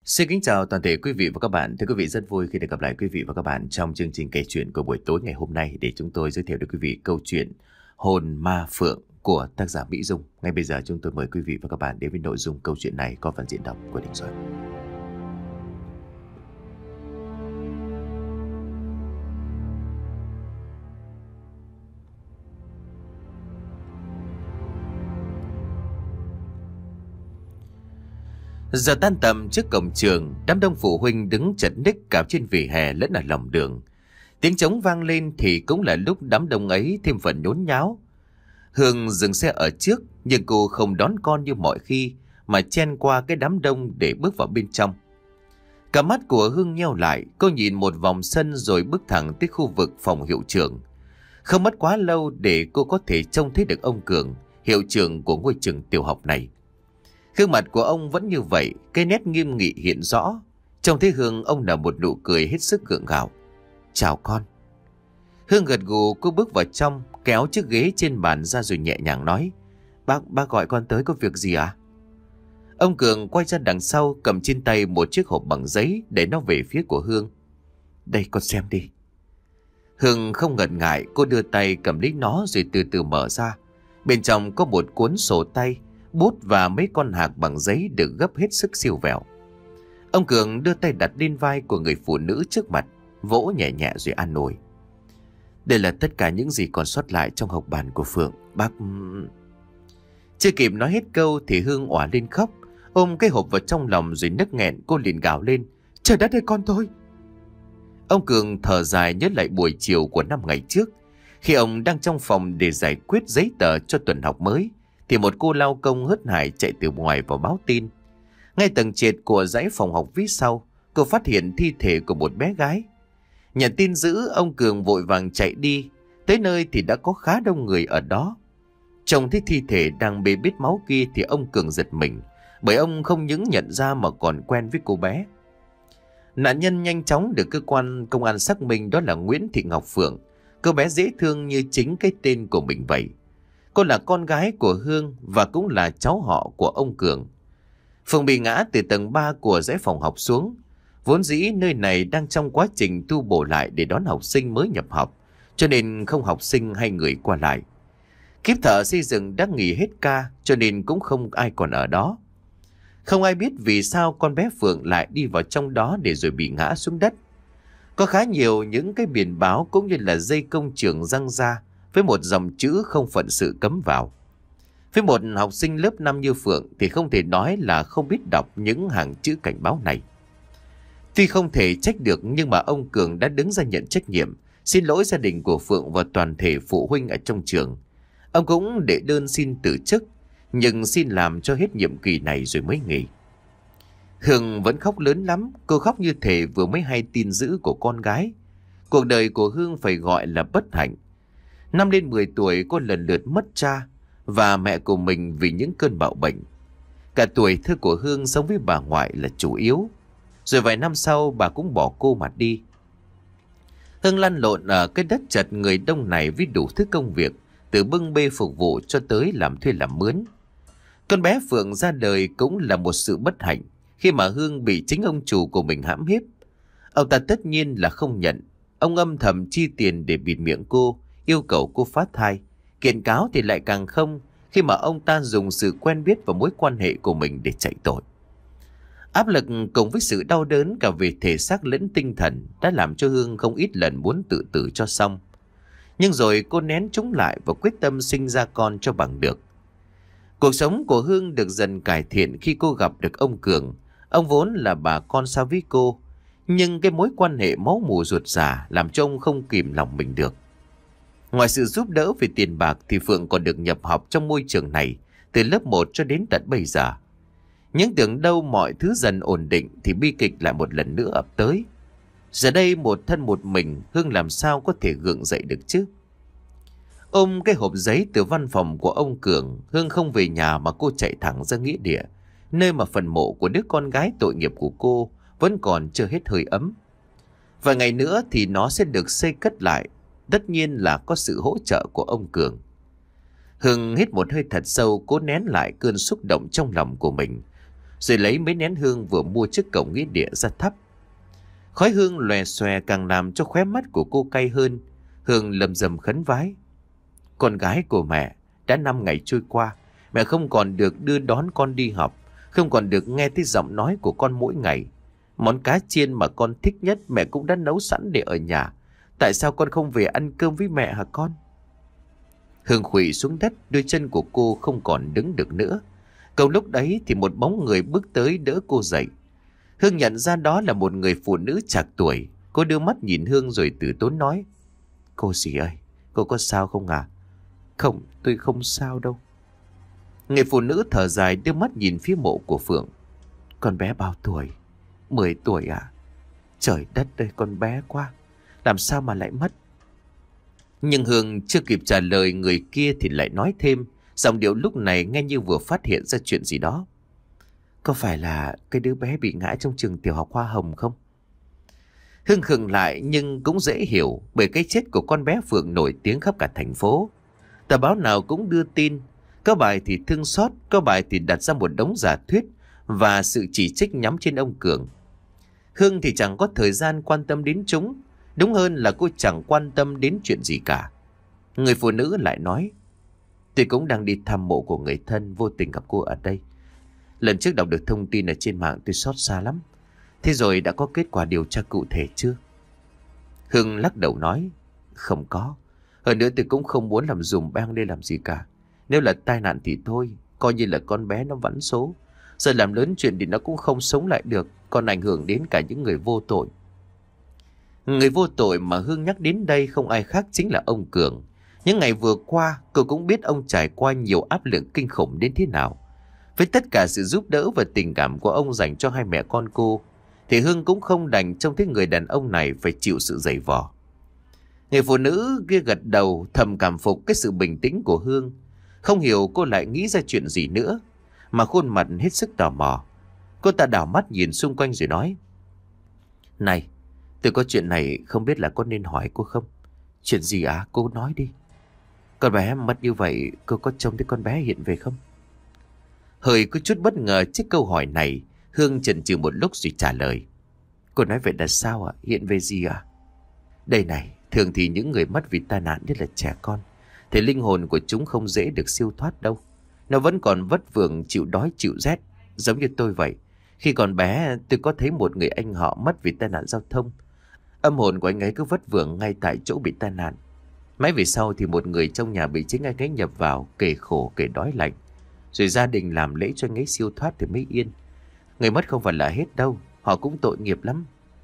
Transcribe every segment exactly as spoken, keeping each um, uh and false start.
Xin kính chào toàn thể quý vị và các bạn. Thưa quý vị, rất vui khi được gặp lại quý vị và các bạn trong chương trình kể chuyện của buổi tối ngày hôm nay để chúng tôi giới thiệu đến quý vị câu chuyện Hồn Ma Phượng của tác giả Mỹ Dung. Ngay bây giờ chúng tôi mời quý vị và các bạn đến với nội dung câu chuyện này có phần diễn đọc của Đình Duẩn. Giờ tan tầm trước cổng trường, đám đông phụ huynh đứng chật ních cả trên vỉa hè lẫn ở lòng đường. Tiếng trống vang lên thì cũng là lúc đám đông ấy thêm phần nhốn nháo. Hương dừng xe ở trước, nhưng cô không đón con như mọi khi mà chen qua cái đám đông để bước vào bên trong. Cả mắt của Hương nheo lại, cô nhìn một vòng sân rồi bước thẳng tới khu vực phòng hiệu trưởng. Không mất quá lâu để cô có thể trông thấy được ông Cường, hiệu trưởng của ngôi trường tiểu học này. Gương mặt của ông vẫn như vậy, cái nét nghiêm nghị hiện rõ. Trông thấy Hương, ông nở một nụ cười hết sức gượng gạo. Chào con. Hương gật gù, cô bước vào trong, kéo chiếc ghế trên bàn ra rồi nhẹ nhàng nói. Bác, bác gọi con tới có việc gì à? Ông Cường quay ra đằng sau, cầm trên tay một chiếc hộp bằng giấy để nó về phía của Hương. Đây, con xem đi. Hương không ngần ngại, cô đưa tay cầm lấy nó rồi từ từ mở ra. Bên trong có một cuốn sổ tay, bút và mấy con hạc bằng giấy được gấp hết sức siêu vẹo. Ông Cường đưa tay đặt lên vai của người phụ nữ trước mặt, vỗ nhẹ nhẹ rồi an ủi. Đây là tất cả những gì còn sót lại trong học bàn của Phượng, bác... Chưa kịp nói hết câu thì Hương òa lên khóc, ôm cái hộp vào trong lòng rồi nức nghẹn. Cô liền gào lên. Trời đất ơi, con tôi! Ông Cường thở dài nhớ lại buổi chiều của năm ngày trước, khi ông đang trong phòng để giải quyết giấy tờ cho tuần học mới, thì một cô lao công hớt hải chạy từ ngoài vào báo tin. Ngay tầng trệt của dãy phòng học phía sau, cô phát hiện thi thể của một bé gái. Nhận tin dữ, ông Cường vội vàng chạy đi. Tới nơi thì đã có khá đông người ở đó. Trông thấy thi thể đang bê bết máu kia thì ông Cường giật mình, bởi ông không những nhận ra mà còn quen với cô bé. Nạn nhân nhanh chóng được cơ quan công an xác minh đó là Nguyễn Thị Ngọc Phượng, cô bé dễ thương như chính cái tên của mình vậy. Cô là con gái của Hương và cũng là cháu họ của ông Cường. Phượng bị ngã từ tầng ba của dãy phòng học xuống. Vốn dĩ nơi này đang trong quá trình tu bổ lại để đón học sinh mới nhập học, cho nên không học sinh hay người qua lại. Kiếp thợ xây dựng đã nghỉ hết ca, cho nên cũng không ai còn ở đó. Không ai biết vì sao con bé Phượng lại đi vào trong đó để rồi bị ngã xuống đất. Có khá nhiều những cái biển báo cũng như là dây công trường răng ra với một dòng chữ không phận sự cấm vào. Với một học sinh lớp năm như Phượng thì không thể nói là không biết đọc những hàng chữ cảnh báo này. Tuy không thể trách được, nhưng mà ông Cường đã đứng ra nhận trách nhiệm, xin lỗi gia đình của Phượng và toàn thể phụ huynh ở trong trường. Ông cũng đệ đơn xin từ chức, nhưng xin làm cho hết nhiệm kỳ này rồi mới nghỉ. Hương vẫn khóc lớn lắm, cô khóc như thể vừa mới hay tin dữ của con gái. Cuộc đời của Hương phải gọi là bất hạnh. Năm lên mười tuổi, cô lần lượt mất cha và mẹ của mình vì những cơn bạo bệnh. Cả tuổi thơ của Hương sống với bà ngoại là chủ yếu. Rồi vài năm sau bà cũng bỏ cô mà đi. Hương lăn lộn ở cái đất chật người đông này với đủ thứ công việc, từ bưng bê phục vụ cho tới làm thuê làm mướn. Con bé Phượng ra đời cũng là một sự bất hạnh khi mà Hương bị chính ông chủ của mình hãm hiếp. Ông ta tất nhiên là không nhận. Ông âm thầm chi tiền để bịt miệng cô, yêu cầu cô phá thai. Kiện cáo thì lại càng không, khi mà ông ta dùng sự quen biết và mối quan hệ của mình để chạy tội. Áp lực cùng với sự đau đớn cả về thể xác lẫn tinh thần đã làm cho Hương không ít lần muốn tự tử cho xong. Nhưng rồi cô nén chúng lại và quyết tâm sinh ra con cho bằng được. Cuộc sống của Hương được dần cải thiện khi cô gặp được ông Cường. Ông vốn là bà con xa với cô, nhưng cái mối quan hệ máu mủ ruột già làm cho ông không kìm lòng mình được. Ngoài sự giúp đỡ về tiền bạc thì Phượng còn được nhập học trong môi trường này từ lớp một cho đến tận bây giờ. Nhưng tưởng đâu mọi thứ dần ổn định thì bi kịch lại một lần nữa ập tới. Giờ đây một thân một mình, Hương làm sao có thể gượng dậy được chứ? Ôm cái hộp giấy từ văn phòng của ông Cường, Hương không về nhà mà cô chạy thẳng ra nghĩa địa, nơi mà phần mộ của đứa con gái tội nghiệp của cô vẫn còn chưa hết hơi ấm. Vài ngày nữa thì nó sẽ được xây cất lại, tất nhiên là có sự hỗ trợ của ông Cường. Hương hít một hơi thật sâu, cố nén lại cơn xúc động trong lòng của mình, rồi lấy mấy nén hương vừa mua trước cổng nghĩa địa ra thắp. Khói hương lòe xòe càng làm cho khóe mắt của cô cay hơn. Hương lầm rầm khấn vái: con gái của mẹ, đã năm ngày trôi qua, mẹ không còn được đưa đón con đi học, không còn được nghe thấy giọng nói của con mỗi ngày. Món cá chiên mà con thích nhất mẹ cũng đã nấu sẵn để ở nhà. Tại sao con không về ăn cơm với mẹ hả con? Hương khuỵu xuống đất, đôi chân của cô không còn đứng được nữa. Cầu lúc đấy thì một bóng người bước tới đỡ cô dậy. Hương nhận ra đó là một người phụ nữ trạc tuổi. Cô đưa mắt nhìn Hương rồi từ tốn nói: cô dì ơi, cô có sao không à? Không, tôi không sao đâu. Người phụ nữ thở dài đưa mắt nhìn phía mộ của Phượng. Con bé bao tuổi? Mười tuổi à? Trời đất ơi, con bé quá, làm sao mà lại mất? Nhưng Hương chưa kịp trả lời người kia thì lại nói thêm, giọng điệu lúc này nghe như vừa phát hiện ra chuyện gì đó. Có phải là cái đứa bé bị ngã trong trường tiểu học Hoa Hồng không? Hương khựng lại nhưng cũng dễ hiểu, bởi cái chết của con bé Phượng nổi tiếng khắp cả thành phố. Tờ báo nào cũng đưa tin, có bài thì thương xót, có bài thì đặt ra một đống giả thuyết và sự chỉ trích nhắm trên ông Cường. Hương thì chẳng có thời gian quan tâm đến chúng, đúng hơn là cô chẳng quan tâm đến chuyện gì cả. Người phụ nữ lại nói: tôi cũng đang đi thăm mộ của người thân, vô tình gặp cô ở đây. Lần trước đọc được thông tin ở trên mạng tôi xót xa lắm. Thế rồi đã có kết quả điều tra cụ thể chưa? Hương lắc đầu nói: không có. Hơn nữa tôi cũng không muốn làm dùm beng đây làm gì cả. Nếu là tai nạn thì thôi, coi như là con bé nó vắn số. Giờ làm lớn chuyện thì nó cũng không sống lại được, còn ảnh hưởng đến cả những người vô tội. Người vô tội mà Hương nhắc đến đây không ai khác chính là ông Cường. Những ngày vừa qua, cô cũng biết ông trải qua nhiều áp lực kinh khủng đến thế nào. Với tất cả sự giúp đỡ và tình cảm của ông dành cho hai mẹ con cô, thì Hương cũng không đành trông thấy người đàn ông này phải chịu sự dày vò. Người phụ nữ kia gật đầu, thầm cảm phục cái sự bình tĩnh của Hương. Không hiểu cô lại nghĩ ra chuyện gì nữa, mà khuôn mặt hết sức tò mò. Cô ta đảo mắt nhìn xung quanh rồi nói: này, tôi có chuyện này không biết là có nên hỏi cô không? Chuyện gì à? Cô nói đi. Con bé mất như vậy, cô có trông thấy con bé hiện về không? Hơi có chút bất ngờ trước câu hỏi này, Hương chần chừ một lúc rồi trả lời: cô nói vậy là sao ạ? À? Hiện về gì ạ? À? Đây này, thường thì những người mất vì tai nạn, nhất là trẻ con, thì linh hồn của chúng không dễ được siêu thoát đâu. Nó vẫn còn vất vưởng chịu đói chịu rét, giống như tôi vậy. Khi còn bé tôi có thấy một người anh họ mất vì tai nạn giao thông. Âm hồn của anh ấy cứ vất vưởng ngay tại chỗ bị tai nạn. Mãi về sau thì một người trong nhà bị chính anh ấy nhập vào, kể khổ kể đói lạnh. Rồi gia đình làm lễ cho anh ấy siêu thoát thì mới yên. Người mất không phải là hết đâu, họ cũng tội nghiệp lắm.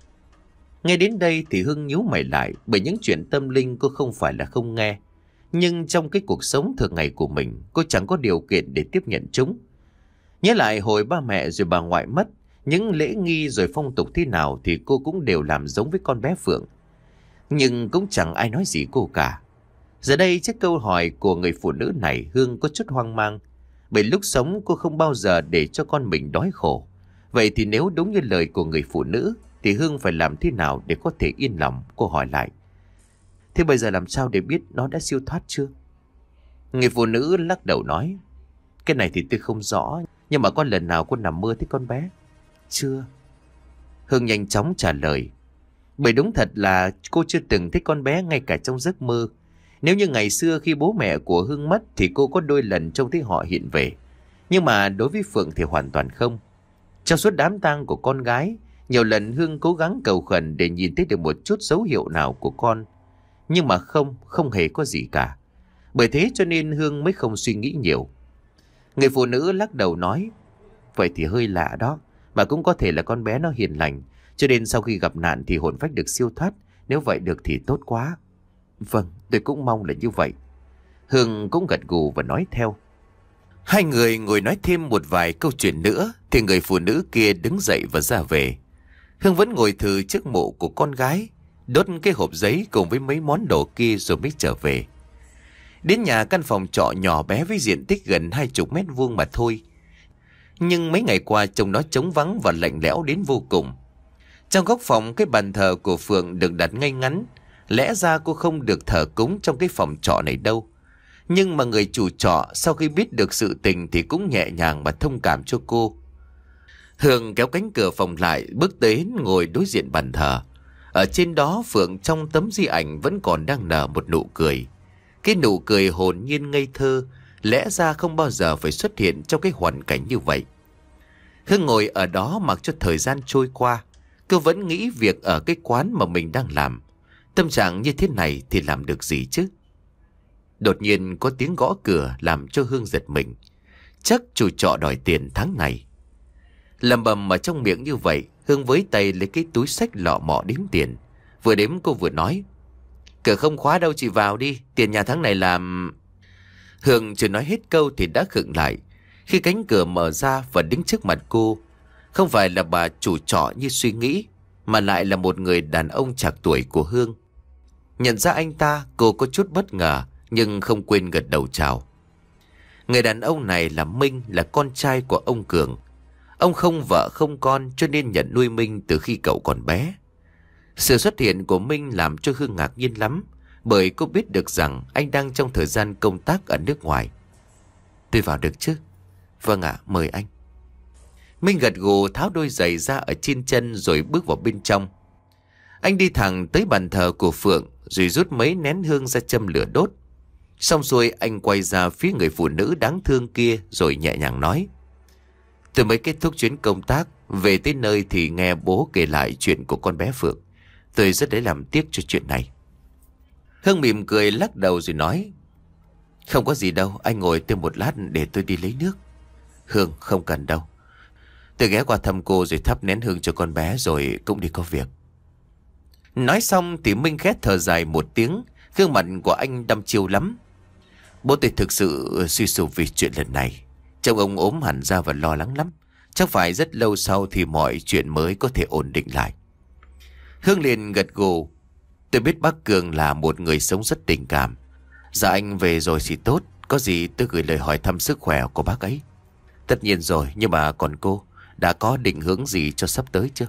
Nghe đến đây thì Hương nhíu mày lại, bởi những chuyện tâm linh cô không phải là không nghe. Nhưng trong cái cuộc sống thường ngày của mình, cô chẳng có điều kiện để tiếp nhận chúng. Nhớ lại hồi ba mẹ rồi bà ngoại mất, những lễ nghi rồi phong tục thế nào thì cô cũng đều làm giống với con bé Phượng. Nhưng cũng chẳng ai nói gì cô cả. Giờ đây trước câu hỏi của người phụ nữ này, Hương có chút hoang mang. Bởi lúc sống cô không bao giờ để cho con mình đói khổ. Vậy thì nếu đúng như lời của người phụ nữ, thì Hương phải làm thế nào để có thể yên lòng? Cô hỏi lại: thế bây giờ làm sao để biết nó đã siêu thoát chưa? Người phụ nữ lắc đầu nói: cái này thì tôi không rõ, nhưng mà có lần nào cô nằm mơ thấy con bé? Chưa. Hương nhanh chóng trả lời: bởi đúng thật là cô chưa từng thấy con bé ngay cả trong giấc mơ. Nếu như ngày xưa khi bố mẹ của Hương mất thì cô có đôi lần trông thấy họ hiện về. Nhưng mà đối với Phượng thì hoàn toàn không. Trong suốt đám tang của con gái, nhiều lần Hương cố gắng cầu khẩn để nhìn thấy được một chút dấu hiệu nào của con. Nhưng mà không, không hề có gì cả. Bởi thế cho nên Hương mới không suy nghĩ nhiều. Người phụ nữ lắc đầu nói: vậy thì hơi lạ đó. Mà cũng có thể là con bé nó hiền lành, cho nên sau khi gặp nạn thì hồn phách được siêu thoát. Nếu vậy được thì tốt quá. Vâng, tôi cũng mong là như vậy. Hương cũng gật gù và nói theo. Hai người ngồi nói thêm một vài câu chuyện nữa thì người phụ nữ kia đứng dậy và ra về. Hương vẫn ngồi thừ trước mộ của con gái, đốt cái hộp giấy cùng với mấy món đồ kia rồi mới trở về. Đến nhà, căn phòng trọ nhỏ bé với diện tích gần hai chục mét vuông mà thôi. Nhưng mấy ngày qua trông nó trống vắng và lạnh lẽo đến vô cùng. Trong góc phòng, cái bàn thờ của Phượng được đặt ngay ngắn. Lẽ ra cô không được thờ cúng trong cái phòng trọ này đâu. Nhưng mà người chủ trọ sau khi biết được sự tình thì cũng nhẹ nhàng và thông cảm cho cô. Hương kéo cánh cửa phòng lại, bước đến ngồi đối diện bàn thờ. Ở trên đó Phượng trong tấm di ảnh vẫn còn đang nở một nụ cười. Cái nụ cười hồn nhiên ngây thơ, lẽ ra không bao giờ phải xuất hiện trong cái hoàn cảnh như vậy. Hương ngồi ở đó mặc cho thời gian trôi qua. Cô vẫn nghĩ việc ở cái quán mà mình đang làm. Tâm trạng như thế này thì làm được gì chứ? Đột nhiên có tiếng gõ cửa làm cho Hương giật mình. Chắc chủ trọ đòi tiền tháng này. Lầm bầm ở trong miệng như vậy, Hương với tay lấy cái túi xách lọ mọ đếm tiền. Vừa đếm cô vừa nói: "Cửa không khóa đâu, chị vào đi, tiền nhà tháng này làm..." Hương chưa nói hết câu thì đã khựng lại khi cánh cửa mở ra và đứng trước mặt cô. Không phải là bà chủ trọ như suy nghĩ, mà lại là một người đàn ông trạc tuổi của Hương. Nhận ra anh ta, cô có chút bất ngờ nhưng không quên gật đầu chào. Người đàn ông này là Minh, là con trai của ông Cường. Ông không vợ không con cho nên nhận nuôi Minh từ khi cậu còn bé. Sự xuất hiện của Minh làm cho Hương ngạc nhiên lắm, bởi cô biết được rằng anh đang trong thời gian công tác ở nước ngoài. "Tôi vào được chứ?" "Vâng ạ, mời anh." Minh gật gù tháo đôi giày ra ở trên chân rồi bước vào bên trong. Anh đi thẳng tới bàn thờ của Phượng rồi rút mấy nén hương ra châm lửa đốt. Xong xuôi anh quay ra phía người phụ nữ đáng thương kia rồi nhẹ nhàng nói: "Tôi mới kết thúc chuyến công tác, về tới nơi thì nghe bố kể lại chuyện của con bé Phượng. Tôi rất lấy làm tiếc cho chuyện này." Hương mỉm cười lắc đầu rồi nói: "Không có gì đâu, anh ngồi thêm một lát để tôi đi lấy nước." "Hương, không cần đâu. Tôi ghé qua thăm cô rồi thắp nén hương cho con bé rồi cũng đi có việc." Nói xong thì Minh khét thở dài một tiếng. Gương mặt của anh đăm chiêu lắm. "Bố tôi thực sự suy sụp vì chuyện lần này. Trông ông ốm hẳn ra và lo lắng lắm. Chắc phải rất lâu sau thì mọi chuyện mới có thể ổn định lại." Hương liền gật gù: "Tôi biết bác Cường là một người sống rất tình cảm. Dạ anh về rồi thì tốt. Có gì tôi gửi lời hỏi thăm sức khỏe của bác ấy." "Tất nhiên rồi, nhưng mà còn cô đã có định hướng gì cho sắp tới chưa?"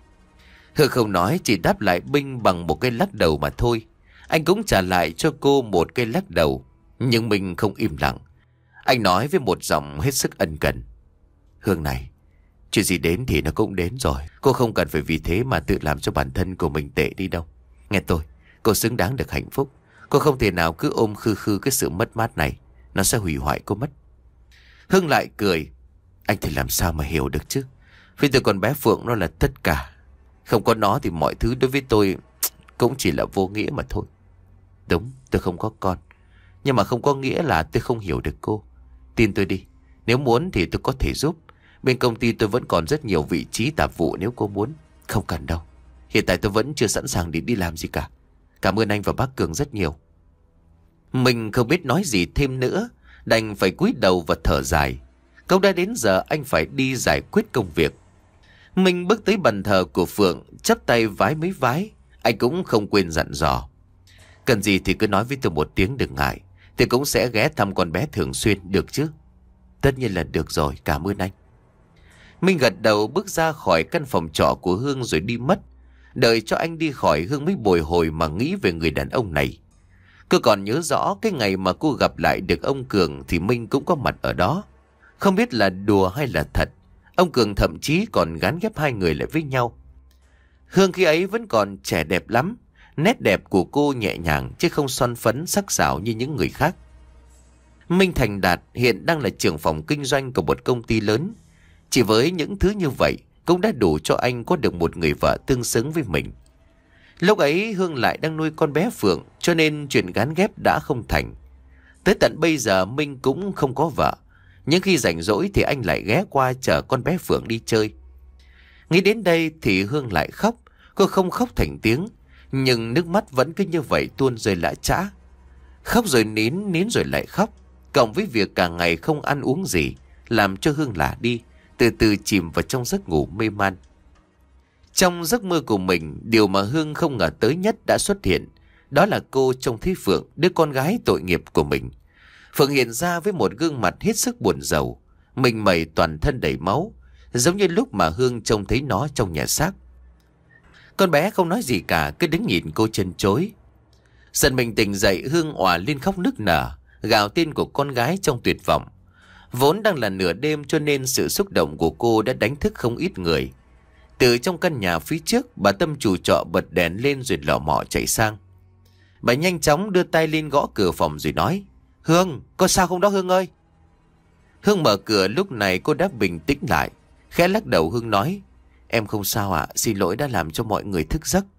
Hương không nói, chỉ đáp lại Minh bằng một cái lắc đầu mà thôi. Anh cũng trả lại cho cô một cái lắc đầu. Nhưng Minh không im lặng. Anh nói với một giọng hết sức ân cần: "Hương này, chuyện gì đến thì nó cũng đến rồi. Cô không cần phải vì thế mà tự làm cho bản thân của mình tệ đi đâu. Nghe tôi, cô xứng đáng được hạnh phúc. Cô không thể nào cứ ôm khư khư cái sự mất mát này. Nó sẽ hủy hoại cô mất." Hương lại cười: "Anh thì làm sao mà hiểu được chứ. Vì tôi con bé Phượng nó là tất cả. Không có nó thì mọi thứ đối với tôi cũng chỉ là vô nghĩa mà thôi. Đúng, tôi không có con, nhưng mà không có nghĩa là tôi không hiểu được cô. Tin tôi đi, nếu muốn thì tôi có thể giúp. Bên công ty tôi vẫn còn rất nhiều vị trí tạp vụ nếu cô muốn." "Không cần đâu. Hiện tại tôi vẫn chưa sẵn sàng để đi làm gì cả. Cảm ơn anh và bác Cường rất nhiều." Mình không biết nói gì thêm nữa, đành phải cúi đầu và thở dài. Câu đã đến giờ anh phải đi giải quyết công việc. Mình bước tới bàn thờ của Phượng, chắp tay vái mấy vái. Anh cũng không quên dặn dò: "Cần gì thì cứ nói với tôi một tiếng, đừng ngại. Tôi cũng sẽ ghé thăm con bé thường xuyên, được chứ?" "Tất nhiên là được rồi, cảm ơn anh." Minh gật đầu bước ra khỏi căn phòng trọ của Hương rồi đi mất. Đợi cho anh đi khỏi, Hương mới bồi hồi mà nghĩ về người đàn ông này. Cô còn nhớ rõ cái ngày mà cô gặp lại được ông Cường thì Minh cũng có mặt ở đó. Không biết là đùa hay là thật, ông Cường thậm chí còn gán ghép hai người lại với nhau. Hương khi ấy vẫn còn trẻ đẹp lắm. Nét đẹp của cô nhẹ nhàng chứ không son phấn sắc sảo như những người khác. Minh thành đạt hiện đang là trưởng phòng kinh doanh của một công ty lớn. Chỉ với những thứ như vậy cũng đã đủ cho anh có được một người vợ tương xứng với mình. Lúc ấy Hương lại đang nuôi con bé Phượng, cho nên chuyện gán ghép đã không thành. Tới tận bây giờ Minh cũng không có vợ, nhưng khi rảnh rỗi thì anh lại ghé qua chở con bé Phượng đi chơi. Nghĩ đến đây thì Hương lại khóc. Cô không khóc thành tiếng, nhưng nước mắt vẫn cứ như vậy tuôn rơi lã chã. Khóc rồi nín, nín rồi lại khóc, cộng với việc cả ngày không ăn uống gì, làm cho Hương lả đi, từ từ chìm vào trong giấc ngủ mê man. Trong giấc mơ của mình, điều mà Hương không ngờ tới nhất đã xuất hiện. Đó là cô trông thấy Phượng, đứa con gái tội nghiệp của mình. Phượng hiện ra với một gương mặt hết sức buồn rầu, mình mẩy toàn thân đầy máu, giống như lúc mà Hương trông thấy nó trong nhà xác. Con bé không nói gì cả, cứ đứng nhìn cô chân chối. Dần mình tỉnh dậy, Hương òa lên khóc nức nở, gào tên của con gái trong tuyệt vọng. Vốn đang là nửa đêm cho nên sự xúc động của cô đã đánh thức không ít người. Từ trong căn nhà phía trước, bà Tâm chủ trọ bật đèn lên rồi lọ mọ chạy sang. Bà nhanh chóng đưa tay lên gõ cửa phòng rồi nói: Hương, có sao không đó Hương ơi? Hương mở cửa, lúc này cô đã bình tĩnh lại. Khẽ lắc đầu Hương nói: Em không sao ạ, xin lỗi đã làm cho mọi người thức giấc.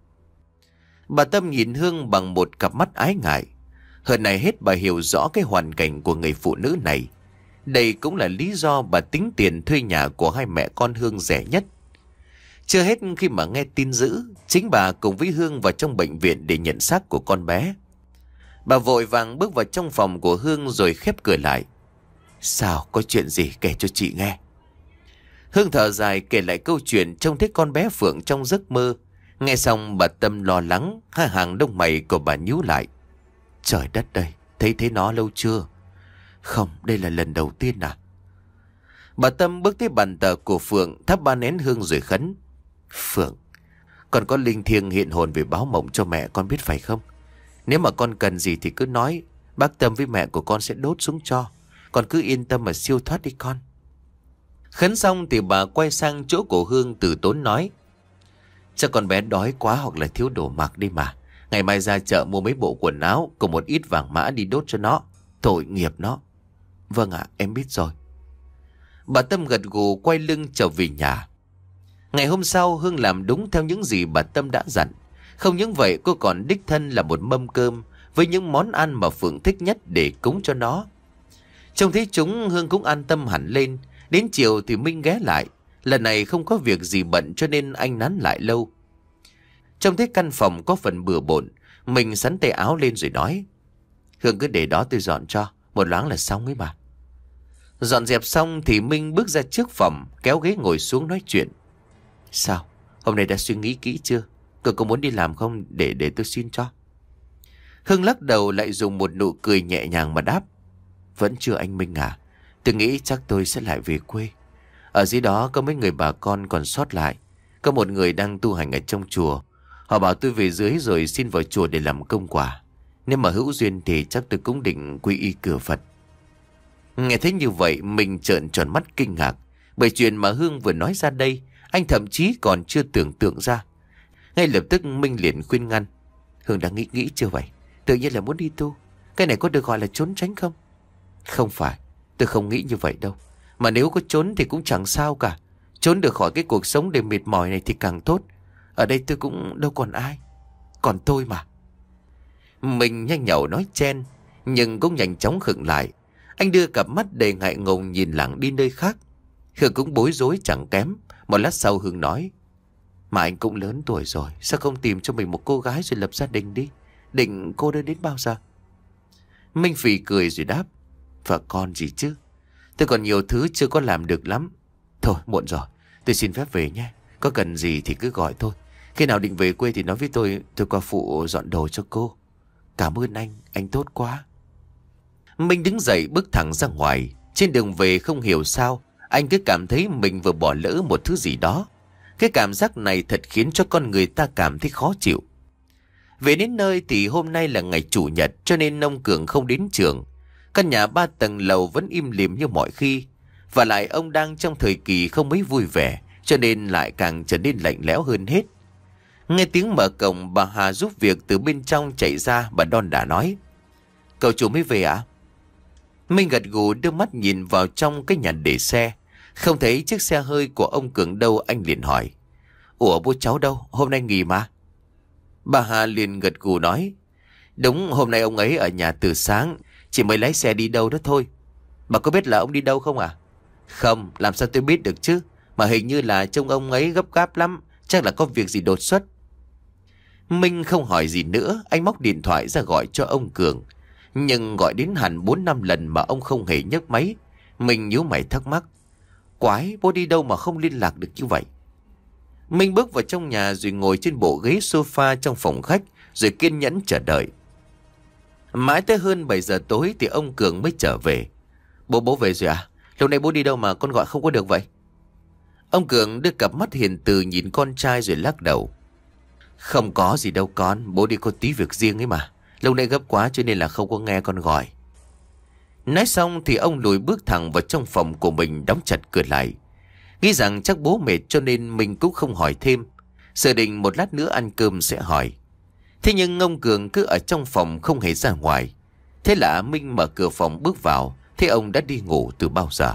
Bà Tâm nhìn Hương bằng một cặp mắt ái ngại. Hơn này hết bà hiểu rõ cái hoàn cảnh của người phụ nữ này. Đây cũng là lý do bà tính tiền thuê nhà của hai mẹ con Hương rẻ nhất. Chưa hết, khi mà nghe tin dữ, chính bà cùng với Hương vào trong bệnh viện để nhận xác của con bé. Bà vội vàng bước vào trong phòng của Hương rồi khép cửa lại. Sao, có chuyện gì kể cho chị nghe? Hương thở dài kể lại câu chuyện trông thấy con bé Phượng trong giấc mơ. Nghe xong bà Tâm lo lắng, hai hàng lông mày của bà nhíu lại. Trời đất ơi, thấy thấy nó lâu chưa? Không, đây là lần đầu tiên à? Bà Tâm bước tới bàn thờ của Phượng, thắp ba nén hương rồi khấn. Phượng, con có linh thiêng hiện hồn về báo mộng cho mẹ con biết phải không? Nếu mà con cần gì thì cứ nói, bác Tâm với mẹ của con sẽ đốt xuống cho. Con cứ yên tâm mà siêu thoát đi con. Khấn xong thì bà quay sang chỗ của Hương từ tốn nói: Chắc con bé đói quá hoặc là thiếu đồ mặc đi mà. Ngày mai ra chợ mua mấy bộ quần áo cùng một ít vàng mã đi đốt cho nó. Tội nghiệp nó. Vâng ạ, em biết rồi. Bà Tâm gật gù quay lưng trở về nhà. Ngày hôm sau Hương làm đúng theo những gì bà Tâm đã dặn. Không những vậy cô còn đích thân làm một mâm cơm với những món ăn mà Phượng thích nhất để cúng cho nó. Trông thấy chúng Hương cũng an tâm hẳn lên. Đến chiều thì Minh ghé lại. Lần này không có việc gì bận cho nên anh nán lại lâu. Trông thấy căn phòng có phần bừa bộn, mình sắn tay áo lên rồi nói: Hương cứ để đó tôi dọn cho, một loáng là xong ấy mà. Dọn dẹp xong thì Minh bước ra trước phòng, kéo ghế ngồi xuống nói chuyện. Sao, hôm nay đã suy nghĩ kỹ chưa? Cậu có muốn đi làm không để để tôi xin cho? Hương lắc đầu lại dùng một nụ cười nhẹ nhàng mà đáp: Vẫn chưa anh Minh à, tôi nghĩ chắc tôi sẽ lại về quê. Ở dưới đó có mấy người bà con còn sót lại. Có một người đang tu hành ở trong chùa. Họ bảo tôi về dưới rồi xin vào chùa để làm công quả. Nếu mà hữu duyên thì chắc tôi cũng định quy y cửa Phật. Nghe thấy như vậy mình trợn tròn mắt kinh ngạc. Bởi chuyện mà Hương vừa nói ra đây anh thậm chí còn chưa tưởng tượng ra. Ngay lập tức Minh liền khuyên ngăn: Hương đã nghĩ nghĩ chưa vậy? Tự nhiên là muốn đi tu. Cái này có được gọi là trốn tránh không? Không phải, tôi không nghĩ như vậy đâu. Mà nếu có trốn thì cũng chẳng sao cả. Trốn được khỏi cái cuộc sống đầy mệt mỏi này thì càng tốt. Ở đây tôi cũng đâu còn ai. Còn tôi mà. Mình nhanh nhậu nói chen, nhưng cũng nhanh chóng khựng lại. Anh đưa cặp mắt đầy ngại ngùng nhìn lảng đi nơi khác. Hương cũng bối rối chẳng kém. Một lát sau Hương nói: Mà anh cũng lớn tuổi rồi, sao không tìm cho mình một cô gái rồi lập gia đình đi? Định cô đơn đến bao giờ? Minh phì cười rồi đáp: Vợ con gì chứ, tôi còn nhiều thứ chưa có làm được lắm. Thôi muộn rồi, tôi xin phép về nhé. Có cần gì thì cứ gọi tôi. Khi nào định về quê thì nói với tôi, tôi qua phụ dọn đồ cho cô. Cảm ơn anh, anh tốt quá. Minh đứng dậy bước thẳng ra ngoài. Trên đường về không hiểu sao anh cứ cảm thấy mình vừa bỏ lỡ một thứ gì đó. Cái cảm giác này thật khiến cho con người ta cảm thấy khó chịu. Về đến nơi thì hôm nay là ngày chủ nhật cho nên ông Cường không đến trường. Căn nhà ba tầng lầu vẫn im lìm như mọi khi. Và lại ông đang trong thời kỳ không mấy vui vẻ cho nên lại càng trở nên lạnh lẽo hơn hết. Nghe tiếng mở cổng, bà Hà giúp việc từ bên trong chạy ra, bà đon đả nói: Cậu chủ mới về ạ? Minh gật gù đưa mắt nhìn vào trong cái nhà để xe. Không thấy chiếc xe hơi của ông Cường đâu, anh liền hỏi: Ủa bố cháu đâu, hôm nay nghỉ mà. Bà Hà liền gật gù nói: Đúng, hôm nay ông ấy ở nhà từ sáng, chỉ mới lái xe đi đâu đó thôi. Bà có biết là ông đi đâu không à? Không, làm sao tôi biết được chứ. Mà hình như là trông ông ấy gấp gáp lắm, chắc là có việc gì đột xuất. Minh không hỏi gì nữa, anh móc điện thoại ra gọi cho ông Cường. Nhưng gọi đến hẳn bốn năm lần mà ông không hề nhấc máy. Minh nhíu mày thắc mắc: Quái, bố đi đâu mà không liên lạc được như vậy? Minh bước vào trong nhà rồi ngồi trên bộ ghế sofa trong phòng khách, rồi kiên nhẫn chờ đợi. Mãi tới hơn bảy giờ tối thì ông Cường mới trở về. Bố bố về rồi à? Lúc này bố đi đâu mà con gọi không có được vậy? Ông Cường đưa cặp mắt hiền từ nhìn con trai rồi lắc đầu: Không có gì đâu con, bố đi có tí việc riêng ấy mà. Lâu nay gấp quá cho nên là không có nghe con gọi. Nói xong thì ông lùi bước thẳng vào trong phòng của mình, đóng chặt cửa lại. Nghĩ rằng chắc bố mệt cho nên mình cũng không hỏi thêm. Dự định một lát nữa ăn cơm sẽ hỏi. Thế nhưng ông Cường cứ ở trong phòng không hề ra ngoài. Thế là Minh mở cửa phòng bước vào, thế ông đã đi ngủ từ bao giờ.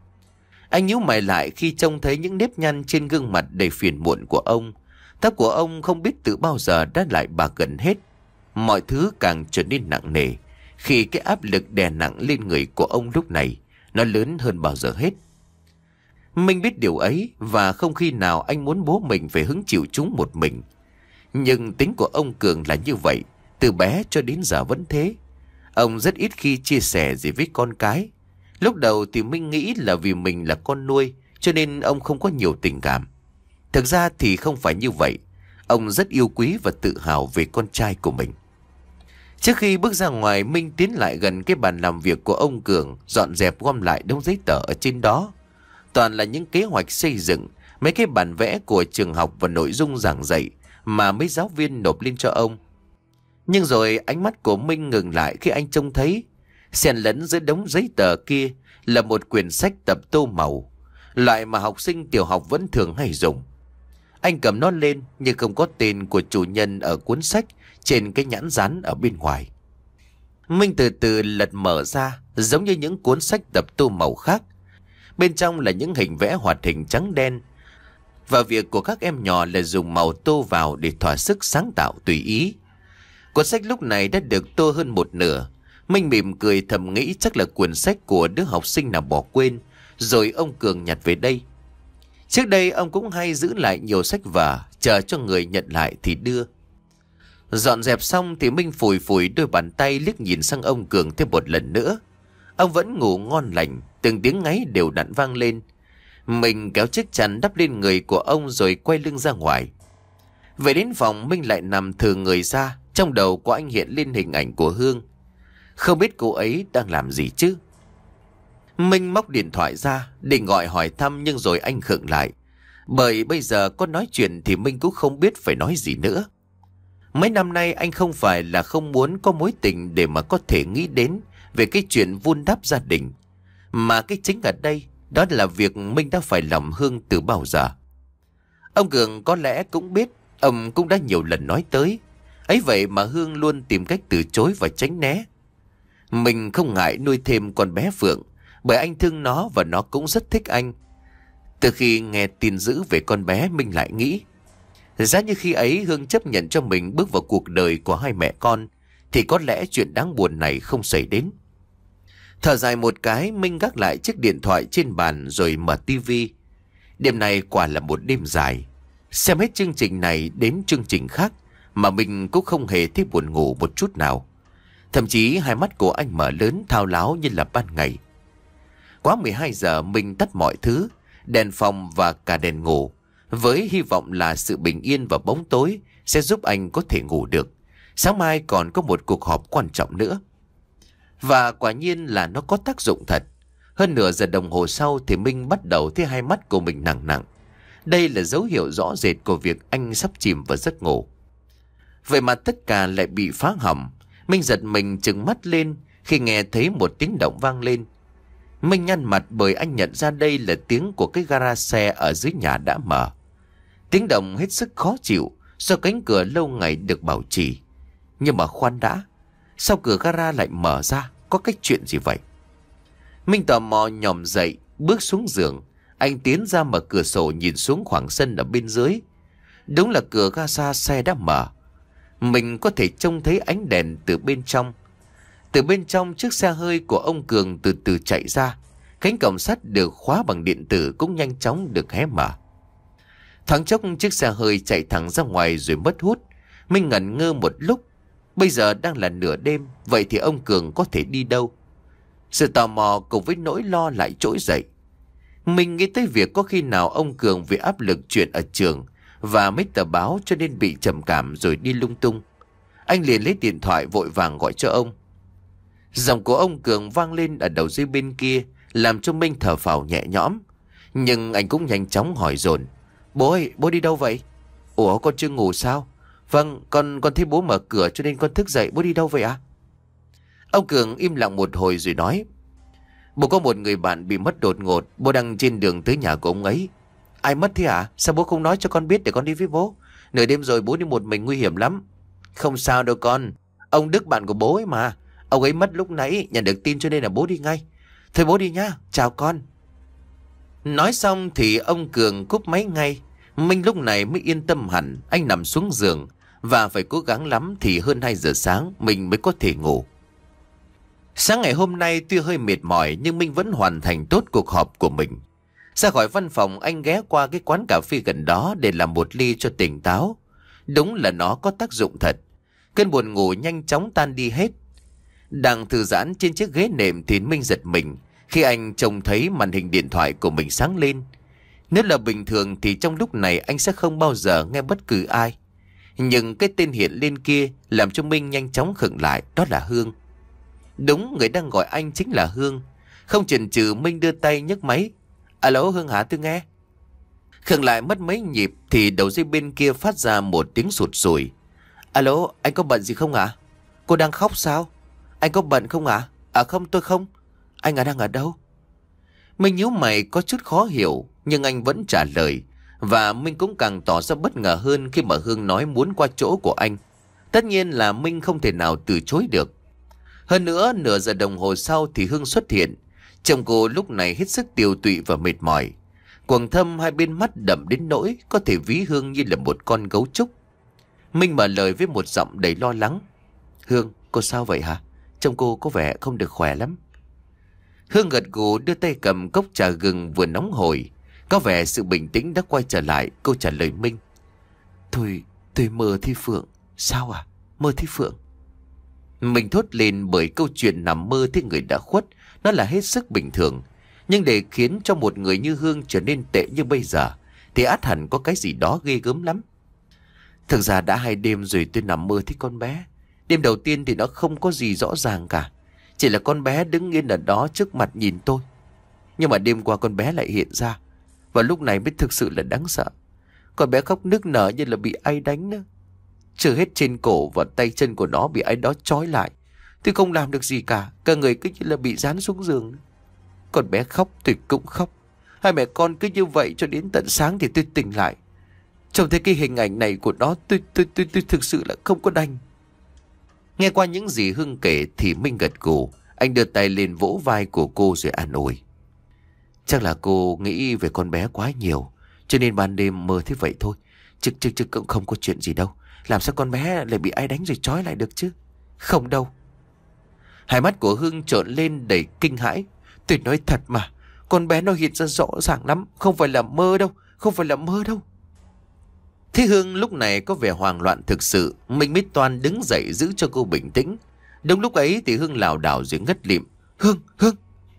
Anh nhíu mày lại khi trông thấy những nếp nhăn trên gương mặt đầy phiền muộn của ông. Tóc của ông không biết từ bao giờ đã lại bạc gần hết. Mọi thứ càng trở nên nặng nề khi cái áp lực đè nặng lên người của ông lúc này nó lớn hơn bao giờ hết. Minh biết điều ấy và không khi nào anh muốn bố mình phải hứng chịu chúng một mình. Nhưng tính của ông Cường là như vậy, từ bé cho đến giờ vẫn thế. Ông rất ít khi chia sẻ gì với con cái. Lúc đầu thì Minh nghĩ là vì mình là con nuôi cho nên ông không có nhiều tình cảm. Thực ra thì không phải như vậy. Ông rất yêu quý và tự hào về con trai của mình. Trước khi bước ra ngoài, Minh tiến lại gần cái bàn làm việc của ông Cường, dọn dẹp gom lại đống giấy tờ ở trên đó. Toàn là những kế hoạch xây dựng, mấy cái bản vẽ của trường học và nội dung giảng dạy mà mấy giáo viên nộp lên cho ông. Nhưng rồi ánh mắt của Minh ngừng lại khi anh trông thấy xen lẫn giữa đống giấy tờ kia là một quyển sách tập tô màu, loại mà học sinh tiểu học vẫn thường hay dùng. Anh cầm nó lên nhưng không có tên của chủ nhân ở cuốn sách trên cái nhãn dán ở bên ngoài. Minh từ từ lật mở ra, giống như những cuốn sách tập tô màu khác. Bên trong là những hình vẽ hoạt hình trắng đen. Và việc của các em nhỏ là dùng màu tô vào để thỏa sức sáng tạo tùy ý. Cuốn sách lúc này đã được tô hơn một nửa. Minh mỉm cười thầm nghĩ chắc là cuốn sách của đứa học sinh nào bỏ quên, rồi ông Cường nhặt về đây. Trước đây ông cũng hay giữ lại nhiều sách vở, chờ cho người nhận lại thì đưa. Dọn dẹp xong thì Minh phủi phủi đôi bàn tay, liếc nhìn sang ông Cường thêm một lần nữa. Ông vẫn ngủ ngon lành, từng tiếng ngáy đều đặn vang lên. Mình kéo chiếc chăn đắp lên người của ông rồi quay lưng ra ngoài. Về đến phòng, Minh lại nằm thừ người ra. Trong đầu của anh hiện lên hình ảnh của Hương. Không biết cô ấy đang làm gì chứ. Minh móc điện thoại ra định gọi hỏi thăm, nhưng rồi anh khựng lại. Bởi bây giờ có nói chuyện thì Minh cũng không biết phải nói gì nữa. Mấy năm nay anh không phải là không muốn có mối tình để mà có thể nghĩ đến về cái chuyện vun đắp gia đình. Mà cái chính ở đây đó là việc Minh đã phải lòng Hương từ bao giờ. Ông Cường có lẽ cũng biết, ông cũng đã nhiều lần nói tới. Ấy vậy mà Hương luôn tìm cách từ chối và tránh né. Mình không ngại nuôi thêm con bé Phượng, bởi anh thương nó và nó cũng rất thích anh. Từ khi nghe tin dữ về con bé, Minh lại nghĩ, giá như khi ấy Hương chấp nhận cho mình bước vào cuộc đời của hai mẹ con, thì có lẽ chuyện đáng buồn này không xảy đến. Thở dài một cái, Minh gác lại chiếc điện thoại trên bàn rồi mở tivi. Đêm này quả là một đêm dài. Xem hết chương trình này đến chương trình khác mà mình cũng không hề thấy buồn ngủ một chút nào. Thậm chí hai mắt của anh mở lớn thao láo như là ban ngày. Quá mười hai giờ mình tắt mọi thứ, đèn phòng và cả đèn ngủ, với hy vọng là sự bình yên và bóng tối sẽ giúp anh có thể ngủ được. Sáng mai còn có một cuộc họp quan trọng nữa. Và quả nhiên là nó có tác dụng thật. Hơn nửa giờ đồng hồ sau thì Minh bắt đầu thấy hai mắt của mình nặng nặng. Đây là dấu hiệu rõ rệt của việc anh sắp chìm vào giấc ngủ. Vậy mà tất cả lại bị phá hỏng. Minh giật mình trừng mắt lên khi nghe thấy một tiếng động vang lên. Minh nhăn mặt bởi anh nhận ra đây là tiếng của cái gara xe ở dưới nhà đã mở. Tiếng động hết sức khó chịu do cánh cửa lâu ngày được bảo trì. Nhưng mà khoan đã, sao cửa gara lại mở ra? Có cách chuyện gì vậy? Minh tò mò nhòm dậy, bước xuống giường. Anh tiến ra mở cửa sổ nhìn xuống khoảng sân ở bên dưới. Đúng là cửa gara xe đã mở. Mình có thể trông thấy ánh đèn từ bên trong. Từ bên trong, chiếc xe hơi của ông Cường từ từ chạy ra. Cánh cổng sắt được khóa bằng điện tử cũng nhanh chóng được hé mở. Thoáng chốc chiếc xe hơi chạy thẳng ra ngoài rồi mất hút. Minh ngẩn ngơ một lúc. Bây giờ đang là nửa đêm, vậy thì ông Cường có thể đi đâu? Sự tò mò cùng với nỗi lo lại trỗi dậy. Mình nghĩ tới việc có khi nào ông Cường vì áp lực chuyện ở trường và mấy tờ báo cho nên bị trầm cảm rồi đi lung tung. Anh liền lấy điện thoại vội vàng gọi cho ông. Giọng của ông Cường vang lên ở đầu dây bên kia, làm cho Minh thở phào nhẹ nhõm. Nhưng anh cũng nhanh chóng hỏi dồn: Bố ơi, bố đi đâu vậy? Ủa, con chưa ngủ sao? Vâng, con con thấy bố mở cửa cho nên con thức dậy. Bố đi đâu vậy ạ? Ông Cường im lặng một hồi rồi nói: Bố có một người bạn bị mất đột ngột. Bố đang trên đường tới nhà của ông ấy. Ai mất thế hả? Sao bố không nói cho con biết để con đi với bố? Nửa đêm rồi bố đi một mình nguy hiểm lắm. Không sao đâu con. Ông Đức bạn của bố ấy mà. Ông ấy mất lúc nãy, nhận được tin cho nên là bố đi ngay. Thôi bố đi nhá, chào con. Nói xong thì ông Cường cúp máy ngay. Minh lúc này mới yên tâm hẳn. Anh nằm xuống giường. Và phải cố gắng lắm thì hơn hai giờ sáng mình mới có thể ngủ. Sáng ngày hôm nay tuy hơi mệt mỏi nhưng Minh vẫn hoàn thành tốt cuộc họp của mình. Ra khỏi văn phòng anh ghé qua cái quán cà phê gần đó để làm một ly cho tỉnh táo. Đúng là nó có tác dụng thật. Cơn buồn ngủ nhanh chóng tan đi hết. Đang thư giãn trên chiếc ghế nệm thì Minh giật mình khi anh trông thấy màn hình điện thoại của mình sáng lên. Nếu là bình thường thì trong lúc này anh sẽ không bao giờ nghe bất cứ ai. Nhưng cái tên hiện lên kia làm cho Minh nhanh chóng khựng lại, đó là Hương. Đúng, người đang gọi anh chính là Hương. Không chần chừ Minh đưa tay nhấc máy. Alo Hương hả, tôi nghe. Khựng lại mất mấy nhịp thì đầu dây bên kia phát ra một tiếng sụt sùi. Alo, anh có bận gì không ạ? À? Cô đang khóc sao? Anh có bận không ạ? À? À không, tôi không. Anh à đang ở đâu? Minh nhíu mày có chút khó hiểu, nhưng anh vẫn trả lời. Và Minh cũng càng tỏ ra bất ngờ hơn khi mà Hương nói muốn qua chỗ của anh. Tất nhiên là Minh không thể nào từ chối được. Hơn nữa, nửa giờ đồng hồ sau thì Hương xuất hiện. Chồng cô lúc này hết sức tiều tụy và mệt mỏi. Quầng thâm hai bên mắt đậm đến nỗi có thể ví Hương như là một con gấu trúc. Minh mở lời với một giọng đầy lo lắng. Hương, cô sao vậy hả? Trông cô có vẻ không được khỏe lắm. Hương gật gù đưa tay cầm cốc trà gừng vừa nóng hổi. Có vẻ sự bình tĩnh đã quay trở lại. Câu trả lời Minh. Thôi, tôi mơ thấy Phượng. Sao à? Mơ thấy Phượng? Mình thốt lên bởi câu chuyện nằm mơ thấy người đã khuất. Nó là hết sức bình thường. Nhưng để khiến cho một người như Hương trở nên tệ như bây giờ thì ắt hẳn có cái gì đó ghê gớm lắm. Thực ra đã hai đêm rồi tôi nằm mơ thấy con bé. Đêm đầu tiên thì nó không có gì rõ ràng cả. Chỉ là con bé đứng yên ở đó trước mặt nhìn tôi. Nhưng mà đêm qua con bé lại hiện ra. Và lúc này mới thực sự là đáng sợ. Con bé khóc nức nở như là bị ai đánh nữa. Chưa hết trên cổ và tay chân của nó bị ai đó trói lại. Tôi không làm được gì cả. Cả người cứ như là bị dán xuống giường. Con bé khóc tôi cũng khóc. Hai mẹ con cứ như vậy cho đến tận sáng thì tôi tỉnh lại. Trông thấy cái hình ảnh này của nó tôi, tôi, tôi, tôi thực sự là không có đành. Nghe qua những gì Hương kể thì Minh gật gù. Anh đưa tay lên vỗ vai của cô rồi an ủi. Chắc là cô nghĩ về con bé quá nhiều cho nên ban đêm mơ thế vậy thôi. Chứ, chứ, chứ cũng không có chuyện gì đâu. Làm sao con bé lại bị ai đánh rồi trói lại được chứ? Không đâu. Hai mắt của Hương trợn lên đầy kinh hãi. Tôi nói thật mà. Con bé nó hiện ra rõ ràng lắm. Không phải là mơ đâu. Không phải là mơ đâu. Thế Hương lúc này có vẻ hoang loạn thực sự. Mình mới toan đứng dậy giữ cho cô bình tĩnh. Đúng lúc ấy thì Hương lảo đảo rồi ngất lịm. Hương, Hương.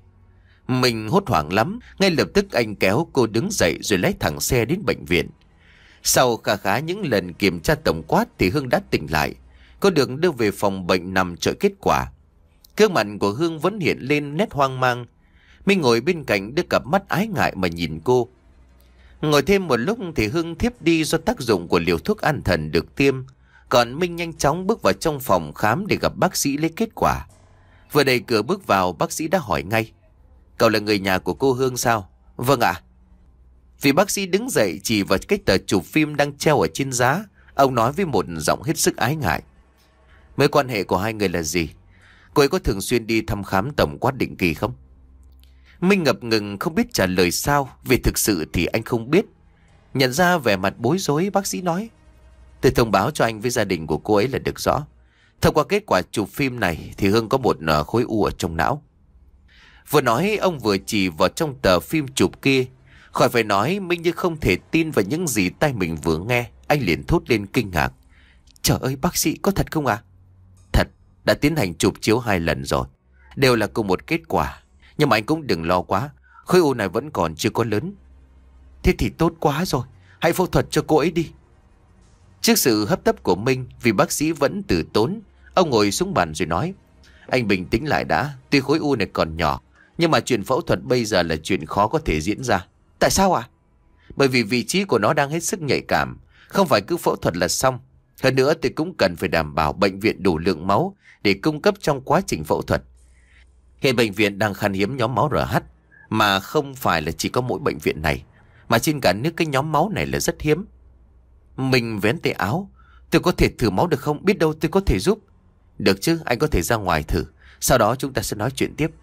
Mình hốt hoảng lắm. Ngay lập tức anh kéo cô đứng dậy rồi lái thẳng xe đến bệnh viện. Sau khá khá những lần kiểm tra tổng quát thì Hương đã tỉnh lại. Cô được đưa về phòng bệnh nằm chờ kết quả. Gương mặt của Hương vẫn hiện lên nét hoang mang. Minh ngồi bên cạnh đưa cặp mắt ái ngại mà nhìn cô. Ngồi thêm một lúc thì Hương thiếp đi do tác dụng của liều thuốc an thần được tiêm. Còn Minh nhanh chóng bước vào trong phòng khám để gặp bác sĩ lấy kết quả. Vừa đẩy cửa bước vào, bác sĩ đã hỏi ngay. Cậu là người nhà của cô Hương sao? Vâng ạ. Vì bác sĩ đứng dậy chỉ vào cái tờ chụp phim đang treo ở trên giá. Ông nói với một giọng hết sức ái ngại. Mối quan hệ của hai người là gì? Cô ấy có thường xuyên đi thăm khám tổng quát định kỳ không? Minh ngập ngừng không biết trả lời sao. Vì thực sự thì anh không biết. Nhận ra vẻ mặt bối rối, bác sĩ nói. Tôi thông báo cho anh với gia đình của cô ấy là được rõ. Thông qua kết quả chụp phim này thì Hương có một khối u ở trong não. Vừa nói ông vừa chỉ vào trong tờ phim chụp kia. Khỏi phải nói, Minh như không thể tin vào những gì tai mình vừa nghe. Anh liền thốt lên kinh ngạc. Trời ơi, bác sĩ có thật không ạ? À? Thật, đã tiến hành chụp chiếu hai lần rồi. Đều là cùng một kết quả. Nhưng mà anh cũng đừng lo quá. Khối u này vẫn còn chưa có lớn. Thế thì tốt quá rồi. Hãy phẫu thuật cho cô ấy đi. Trước sự hấp tấp của Minh, vì bác sĩ vẫn từ tốn, ông ngồi xuống bàn rồi nói. Anh bình tĩnh lại đã. Tuy khối u này còn nhỏ, nhưng mà chuyện phẫu thuật bây giờ là chuyện khó có thể diễn ra. Tại sao ạ? À? Bởi vì vị trí của nó đang hết sức nhạy cảm. Không phải cứ phẫu thuật là xong. Hơn nữa thì cũng cần phải đảm bảo bệnh viện đủ lượng máu để cung cấp trong quá trình phẫu thuật. Hiện bệnh viện đang khan hiếm nhóm máu rờ hát, mà không phải là chỉ có mỗi bệnh viện này, mà trên cả nước cái nhóm máu này là rất hiếm. Mình vén tay áo. Tôi có thể thử máu được không? Biết đâu tôi có thể giúp. Được chứ, anh có thể ra ngoài thử. Sau đó chúng ta sẽ nói chuyện tiếp.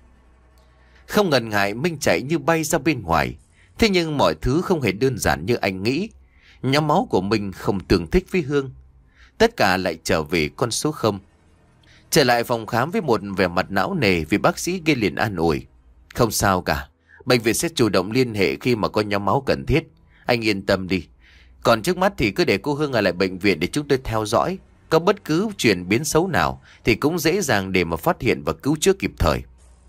Không ngần ngại, Minh chạy như bay ra bên ngoài. Thế nhưng mọi thứ không hề đơn giản như anh nghĩ. Nhóm máu của mình không tương thích với Hương. Tất cả lại trở về con số không. Trở lại phòng khám với một vẻ mặt não nề, vì bác sĩ kia liền an ủi. Không sao cả, bệnh viện sẽ chủ động liên hệ khi mà có nhóm máu cần thiết. Anh yên tâm đi. Còn trước mắt thì cứ để cô Hương ở lại bệnh viện để chúng tôi theo dõi. Có bất cứ chuyển biến xấu nào thì cũng dễ dàng để mà phát hiện và cứu chữa kịp thời.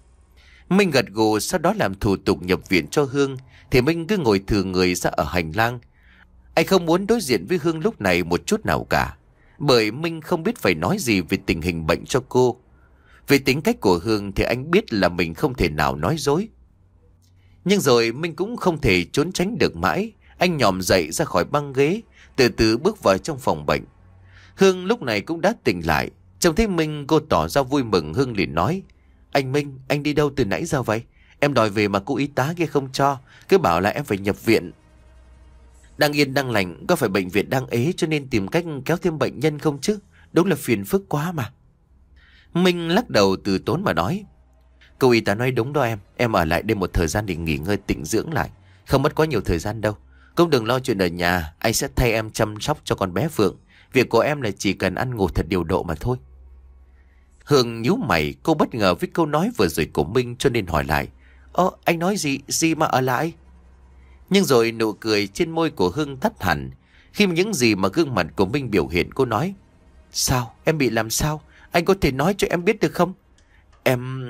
Minh gật gù, sau đó làm thủ tục nhập viện cho Hương. Thì Minh cứ ngồi thừ người ra ở hành lang. Anh không muốn đối diện với Hương lúc này một chút nào cả, bởi Minh không biết phải nói gì về tình hình bệnh cho cô. Về tính cách của Hương thì anh biết là mình không thể nào nói dối. Nhưng rồi Minh cũng không thể trốn tránh được mãi. Anh nhòm dậy ra khỏi băng ghế, từ từ bước vào trong phòng bệnh. Hương lúc này cũng đã tỉnh lại. Trông thấy Minh, cô tỏ ra vui mừng. Hương liền nói: Anh Minh, anh đi đâu từ nãy giờ vậy? Em đòi về mà cô y tá kia không cho, cứ bảo là em phải nhập viện. Đang yên đang lành, có phải bệnh viện đang ế cho nên tìm cách kéo thêm bệnh nhân không chứ? Đúng là phiền phức quá mà. Minh lắc đầu từ tốn mà nói: Cô y tá nói đúng đó em. Em ở lại đây một thời gian để nghỉ ngơi tĩnh dưỡng lại, không mất quá nhiều thời gian đâu. Cũng đừng lo chuyện ở nhà, anh sẽ thay em chăm sóc cho con bé Phượng. Việc của em là chỉ cần ăn ngủ thật điều độ mà thôi. Hương nhíu mày, cô bất ngờ với câu nói vừa rồi của Minh cho nên hỏi lại: Ơ, anh nói gì, gì mà ở lại? Nhưng rồi nụ cười trên môi của Hương tắt hẳn khi những gì mà gương mặt của Minh biểu hiện. Cô nói: Sao, em bị làm sao? Anh có thể nói cho em biết được không? Em...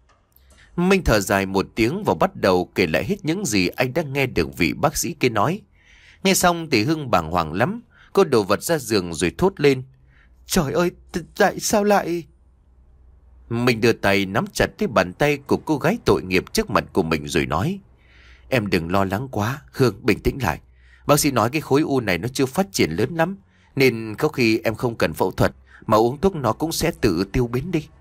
Minh thở dài một tiếng và bắt đầu kể lại hết những gì anh đã nghe được vị bác sĩ kia nói. Nghe xong thì Hương bàng hoàng lắm. Cô đổ vật ra giường rồi thốt lên: Trời ơi, tại sao lại... Mình đưa tay nắm chặt lấy bàn tay của cô gái tội nghiệp trước mặt của mình rồi nói: Em đừng lo lắng quá, Hương, bình tĩnh lại. Bác sĩ nói cái khối u này nó chưa phát triển lớn lắm, nên có khi em không cần phẫu thuật, mà uống thuốc nó cũng sẽ tự tiêu biến đi.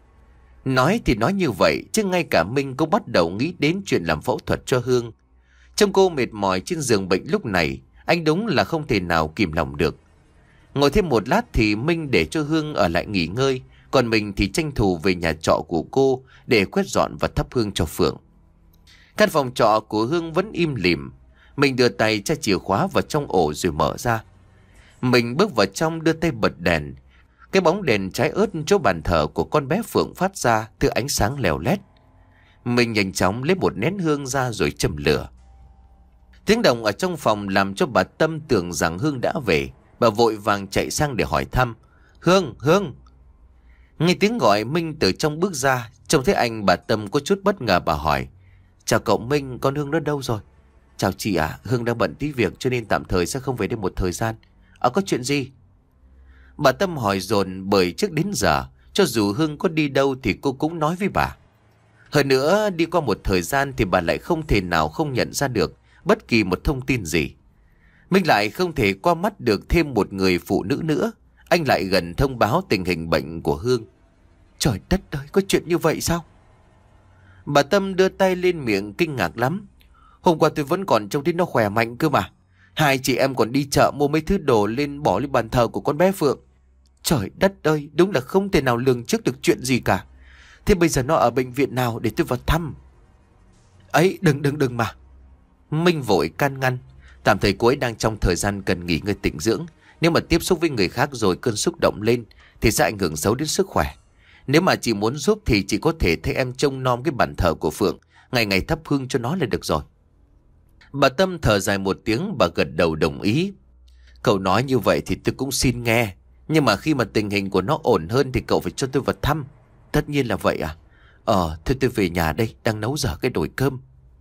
Nói thì nói như vậy, chứ ngay cả Minh cũng bắt đầu nghĩ đến chuyện làm phẫu thuật cho Hương. Trông cô mệt mỏi trên giường bệnh lúc này, anh đúng là không thể nào kìm lòng được. Ngồi thêm một lát thì Minh để cho Hương ở lại nghỉ ngơi, còn mình thì tranh thủ về nhà trọ của cô để quét dọn và thắp hương cho Phượng. Căn phòng trọ của Hương vẫn im lìm. Mình đưa tay tra chìa khóa vào trong ổ rồi mở ra. Mình bước vào trong, đưa tay bật đèn. Cái bóng đèn cháy ớt chỗ bàn thờ của con bé Phượng phát ra thứ ánh sáng lèo lét. Mình nhanh chóng lấy một nén hương ra rồi châm lửa. Tiếng động ở trong phòng làm cho bà Tâm tưởng rằng Hương đã về. Bà vội vàng chạy sang để hỏi thăm: Hương, Hương. Nghe tiếng gọi, Minh từ trong bước ra. Trông thấy anh, bà Tâm có chút bất ngờ, bà hỏi: Chào cậu Minh, con Hương nó đâu rồi? Chào chị ạ, à, Hương đang bận tí việc cho nên tạm thời sẽ không về đây một thời gian. À, có chuyện gì? Bà Tâm hỏi dồn, bởi trước đến giờ cho dù Hương có đi đâu thì cô cũng nói với bà. Hơn nữa, đi qua một thời gian thì bà lại không thể nào không nhận ra được bất kỳ một thông tin gì. Minh lại không thể qua mắt được thêm một người phụ nữ nữa. Anh lại gần thông báo tình hình bệnh của Hương. Trời đất ơi, có chuyện như vậy sao? Bà Tâm đưa tay lên miệng kinh ngạc lắm. Hôm qua tôi vẫn còn trông thấy nó khỏe mạnh cơ mà. Hai chị em còn đi chợ mua mấy thứ đồ lên bỏ lên bàn thờ của con bé Phượng. Trời đất ơi, đúng là không thể nào lường trước được chuyện gì cả. Thế bây giờ nó ở bệnh viện nào để tôi vào thăm? Ấy, đừng đừng đừng mà. Minh vội can ngăn. Tạm thời cô ấy đang trong thời gian cần nghỉ ngơi tĩnh dưỡng. Nếu mà tiếp xúc với người khác rồi cơn xúc động lên thì sẽ ảnh hưởng xấu đến sức khỏe. Nếu mà chị muốn giúp thì chị có thể thay em trông nom cái bàn thờ của Phượng, ngày ngày thắp hương cho nó là được rồi. Bà Tâm thở dài một tiếng, bà gật đầu đồng ý. Cậu nói như vậy thì tôi cũng xin nghe. Nhưng mà khi mà tình hình của nó ổn hơn thì cậu phải cho tôi vào thăm. Tất nhiên là vậy à? Ờ, thôi tôi về nhà đây, đang nấu dở cái nồi cơm.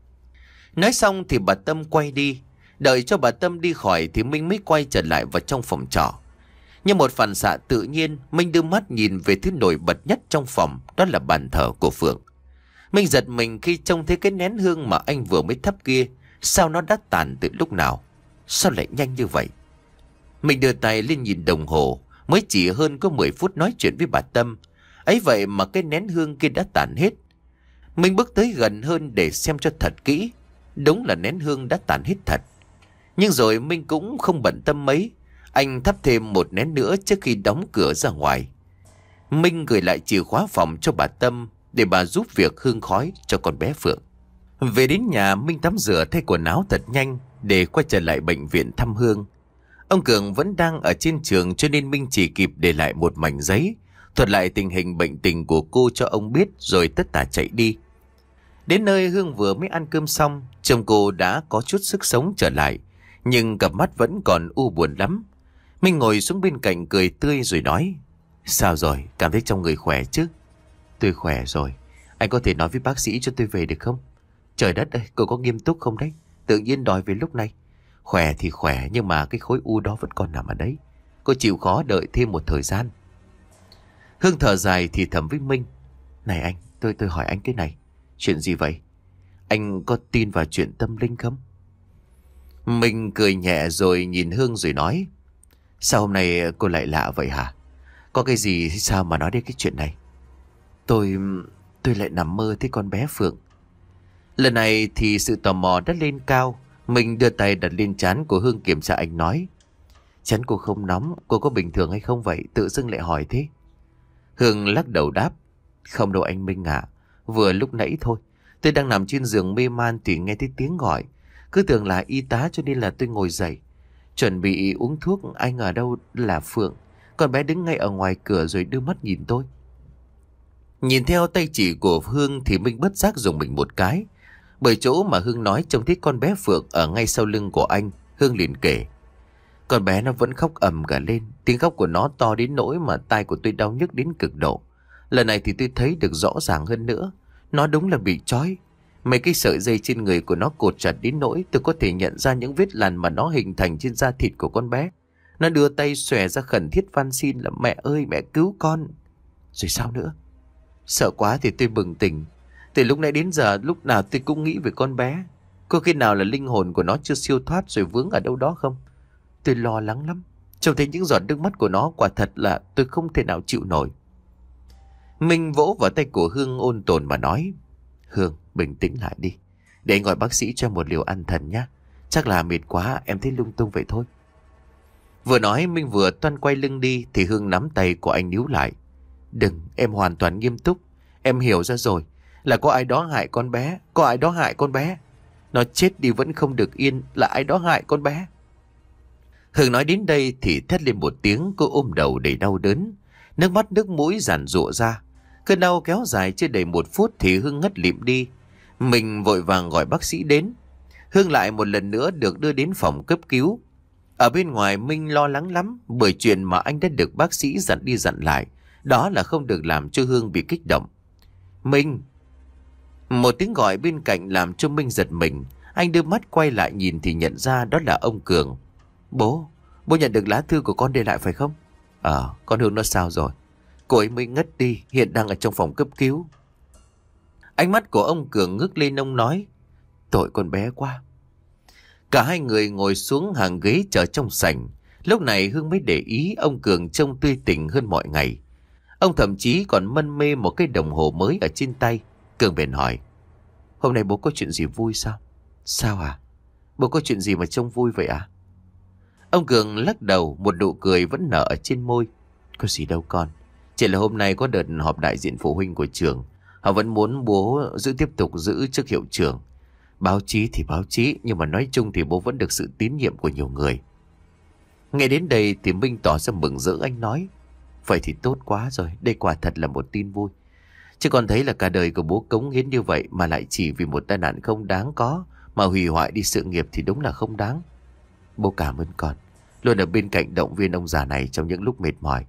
Nói xong thì bà Tâm quay đi. Đợi cho bà Tâm đi khỏi thì Minh mới quay trở lại vào trong phòng trọ. Như một phản xạ tự nhiên, Minh đưa mắt nhìn về thứ nổi bật nhất trong phòng, đó là bàn thờ của Phượng. Minh giật mình khi trông thấy cái nén hương mà anh vừa mới thắp kia. Sao nó đã tàn từ lúc nào? Sao lại nhanh như vậy? Mình đưa tay lên nhìn đồng hồ, mới chỉ hơn có mười phút nói chuyện với bà Tâm. Ấy vậy mà cái nén hương kia đã tàn hết. Minh bước tới gần hơn để xem cho thật kỹ. Đúng là nén hương đã tàn hết thật. Nhưng rồi Minh cũng không bận tâm mấy. Anh thắp thêm một nén nữa trước khi đóng cửa ra ngoài. Minh gửi lại chìa khóa phòng cho bà Tâm để bà giúp việc hương khói cho con bé Phượng. Về đến nhà, Minh tắm rửa thay quần áo thật nhanh để quay trở lại bệnh viện thăm Hương. Ông Cường vẫn đang ở trên trường cho nên Minh chỉ kịp để lại một mảnh giấy, thuật lại tình hình bệnh tình của cô cho ông biết rồi tất tả chạy đi. Đến nơi Hương vừa mới ăn cơm xong, chồng cô đã có chút sức sống trở lại, nhưng cặp mắt vẫn còn u buồn lắm. Minh ngồi xuống bên cạnh cười tươi rồi nói: Sao rồi, cảm thấy trong người khỏe chứ? Tôi khỏe rồi, anh có thể nói với bác sĩ cho tôi về được không? Trời đất ơi, cô có nghiêm túc không đấy? Tự nhiên đòi về lúc này. Khỏe thì khỏe nhưng mà cái khối u đó vẫn còn nằm ở đấy. Cô chịu khó đợi thêm một thời gian. Hương thở dài thì thầm với Minh: Này anh, tôi tôi hỏi anh cái này. Chuyện gì vậy? Anh có tin vào chuyện tâm linh không? Minh cười nhẹ rồi nhìn Hương rồi nói: Sao hôm nay cô lại lạ vậy hả? Có cái gì sao mà nói đến cái chuyện này? Tôi... tôi lại nằm mơ thấy con bé Phượng. Lần này thì sự tò mò đã lên cao. Mình đưa tay đặt lên trán của Hương kiểm tra, anh nói: Trán cô không nóng, cô có bình thường hay không vậy? Tự dưng lại hỏi thế. Hương lắc đầu đáp: Không đâu anh Minh ạ. Vừa lúc nãy thôi, tôi đang nằm trên giường mê man thì nghe thấy tiếng gọi. Cứ tưởng là y tá cho nên là tôi ngồi dậy, chuẩn bị uống thuốc. Anh ở đâu là Phượng? Con bé đứng ngay ở ngoài cửa rồi đưa mắt nhìn tôi. Nhìn theo tay chỉ của Hương thì Minh bất giác dùng mình một cái. Bởi chỗ mà Hương nói trông thấy con bé Phượng ở ngay sau lưng của anh, Hương liền kể: Con bé nó vẫn khóc ầm cả lên. Tiếng khóc của nó to đến nỗi mà tai của tôi đau nhức đến cực độ. Lần này thì tôi thấy được rõ ràng hơn nữa. Nó đúng là bị trói. Mấy cái sợi dây trên người của nó cột chặt đến nỗi tôi có thể nhận ra những vết lằn mà nó hình thành trên da thịt của con bé. Nó đưa tay xòe ra khẩn thiết van xin là mẹ ơi mẹ cứu con. Rồi sao nữa? Sợ quá thì tôi bừng tỉnh. Từ lúc nãy đến giờ lúc nào tôi cũng nghĩ về con bé. Có khi nào là linh hồn của nó chưa siêu thoát rồi vướng ở đâu đó không? Tôi lo lắng lắm. Trông thấy những giọt nước mắt của nó quả thật là tôi không thể nào chịu nổi. Minh vỗ vào tay của Hương ôn tồn mà nói: Hương, bình tĩnh lại đi. Để anh gọi bác sĩ cho một liều an thần nhé. Chắc là mệt quá em thấy lung tung vậy thôi. Vừa nói Minh vừa toan quay lưng đi thì Hương nắm tay của anh níu lại. Đừng, em hoàn toàn nghiêm túc. Em hiểu ra rồi. Là có ai đó hại con bé. Có ai đó hại con bé. Nó chết đi vẫn không được yên. Là ai đó hại con bé. Hương nói đến đây thì thét lên một tiếng. Cô ôm đầu đầy đau đớn. Nước mắt nước mũi giàn giụa ra. Cơn đau kéo dài chưa đầy một phút thì Hương ngất lịm đi. Mình vội vàng gọi bác sĩ đến. Hương lại một lần nữa được đưa đến phòng cấp cứu. Ở bên ngoài Minh lo lắng lắm. Bởi chuyện mà anh đã được bác sĩ dặn đi dặn lại, đó là không được làm cho Hương bị kích động. Minh! Một tiếng gọi bên cạnh làm cho Minh giật mình. Anh đưa mắt quay lại nhìn thì nhận ra đó là ông Cường. Bố! Bố nhận được lá thư của con để lại phải không? Ờ, con Hương nó sao rồi? Cô ấy mới ngất đi, hiện đang ở trong phòng cấp cứu. Ánh mắt của ông Cường ngước lên, ông nói: Tội con bé quá. Cả hai người ngồi xuống hàng ghế chờ trong sảnh. Lúc này Hương mới để ý ông Cường trông tươi tỉnh hơn mọi ngày. Ông thậm chí còn mân mê một cái đồng hồ mới ở trên tay. Cường bèn hỏi: Hôm nay bố có chuyện gì vui sao? Sao à? Bố có chuyện gì mà trông vui vậy à? Ông Cường lắc đầu, một nụ cười vẫn nở ở trên môi. Có gì đâu con. Chỉ là hôm nay có đợt họp đại diện phụ huynh của trường. Họ vẫn muốn bố giữ tiếp tục giữ chức hiệu trưởng. Báo chí thì báo chí, nhưng mà nói chung thì bố vẫn được sự tín nhiệm của nhiều người. Nghe đến đây thì Minh tỏ ra mừng rỡ, anh nói: Vậy thì tốt quá rồi, đây quả thật là một tin vui. Chứ con thấy là cả đời của bố cống hiến như vậy mà lại chỉ vì một tai nạn không đáng có mà hủy hoại đi sự nghiệp thì đúng là không đáng. Bố cảm ơn con, luôn ở bên cạnh động viên ông già này trong những lúc mệt mỏi.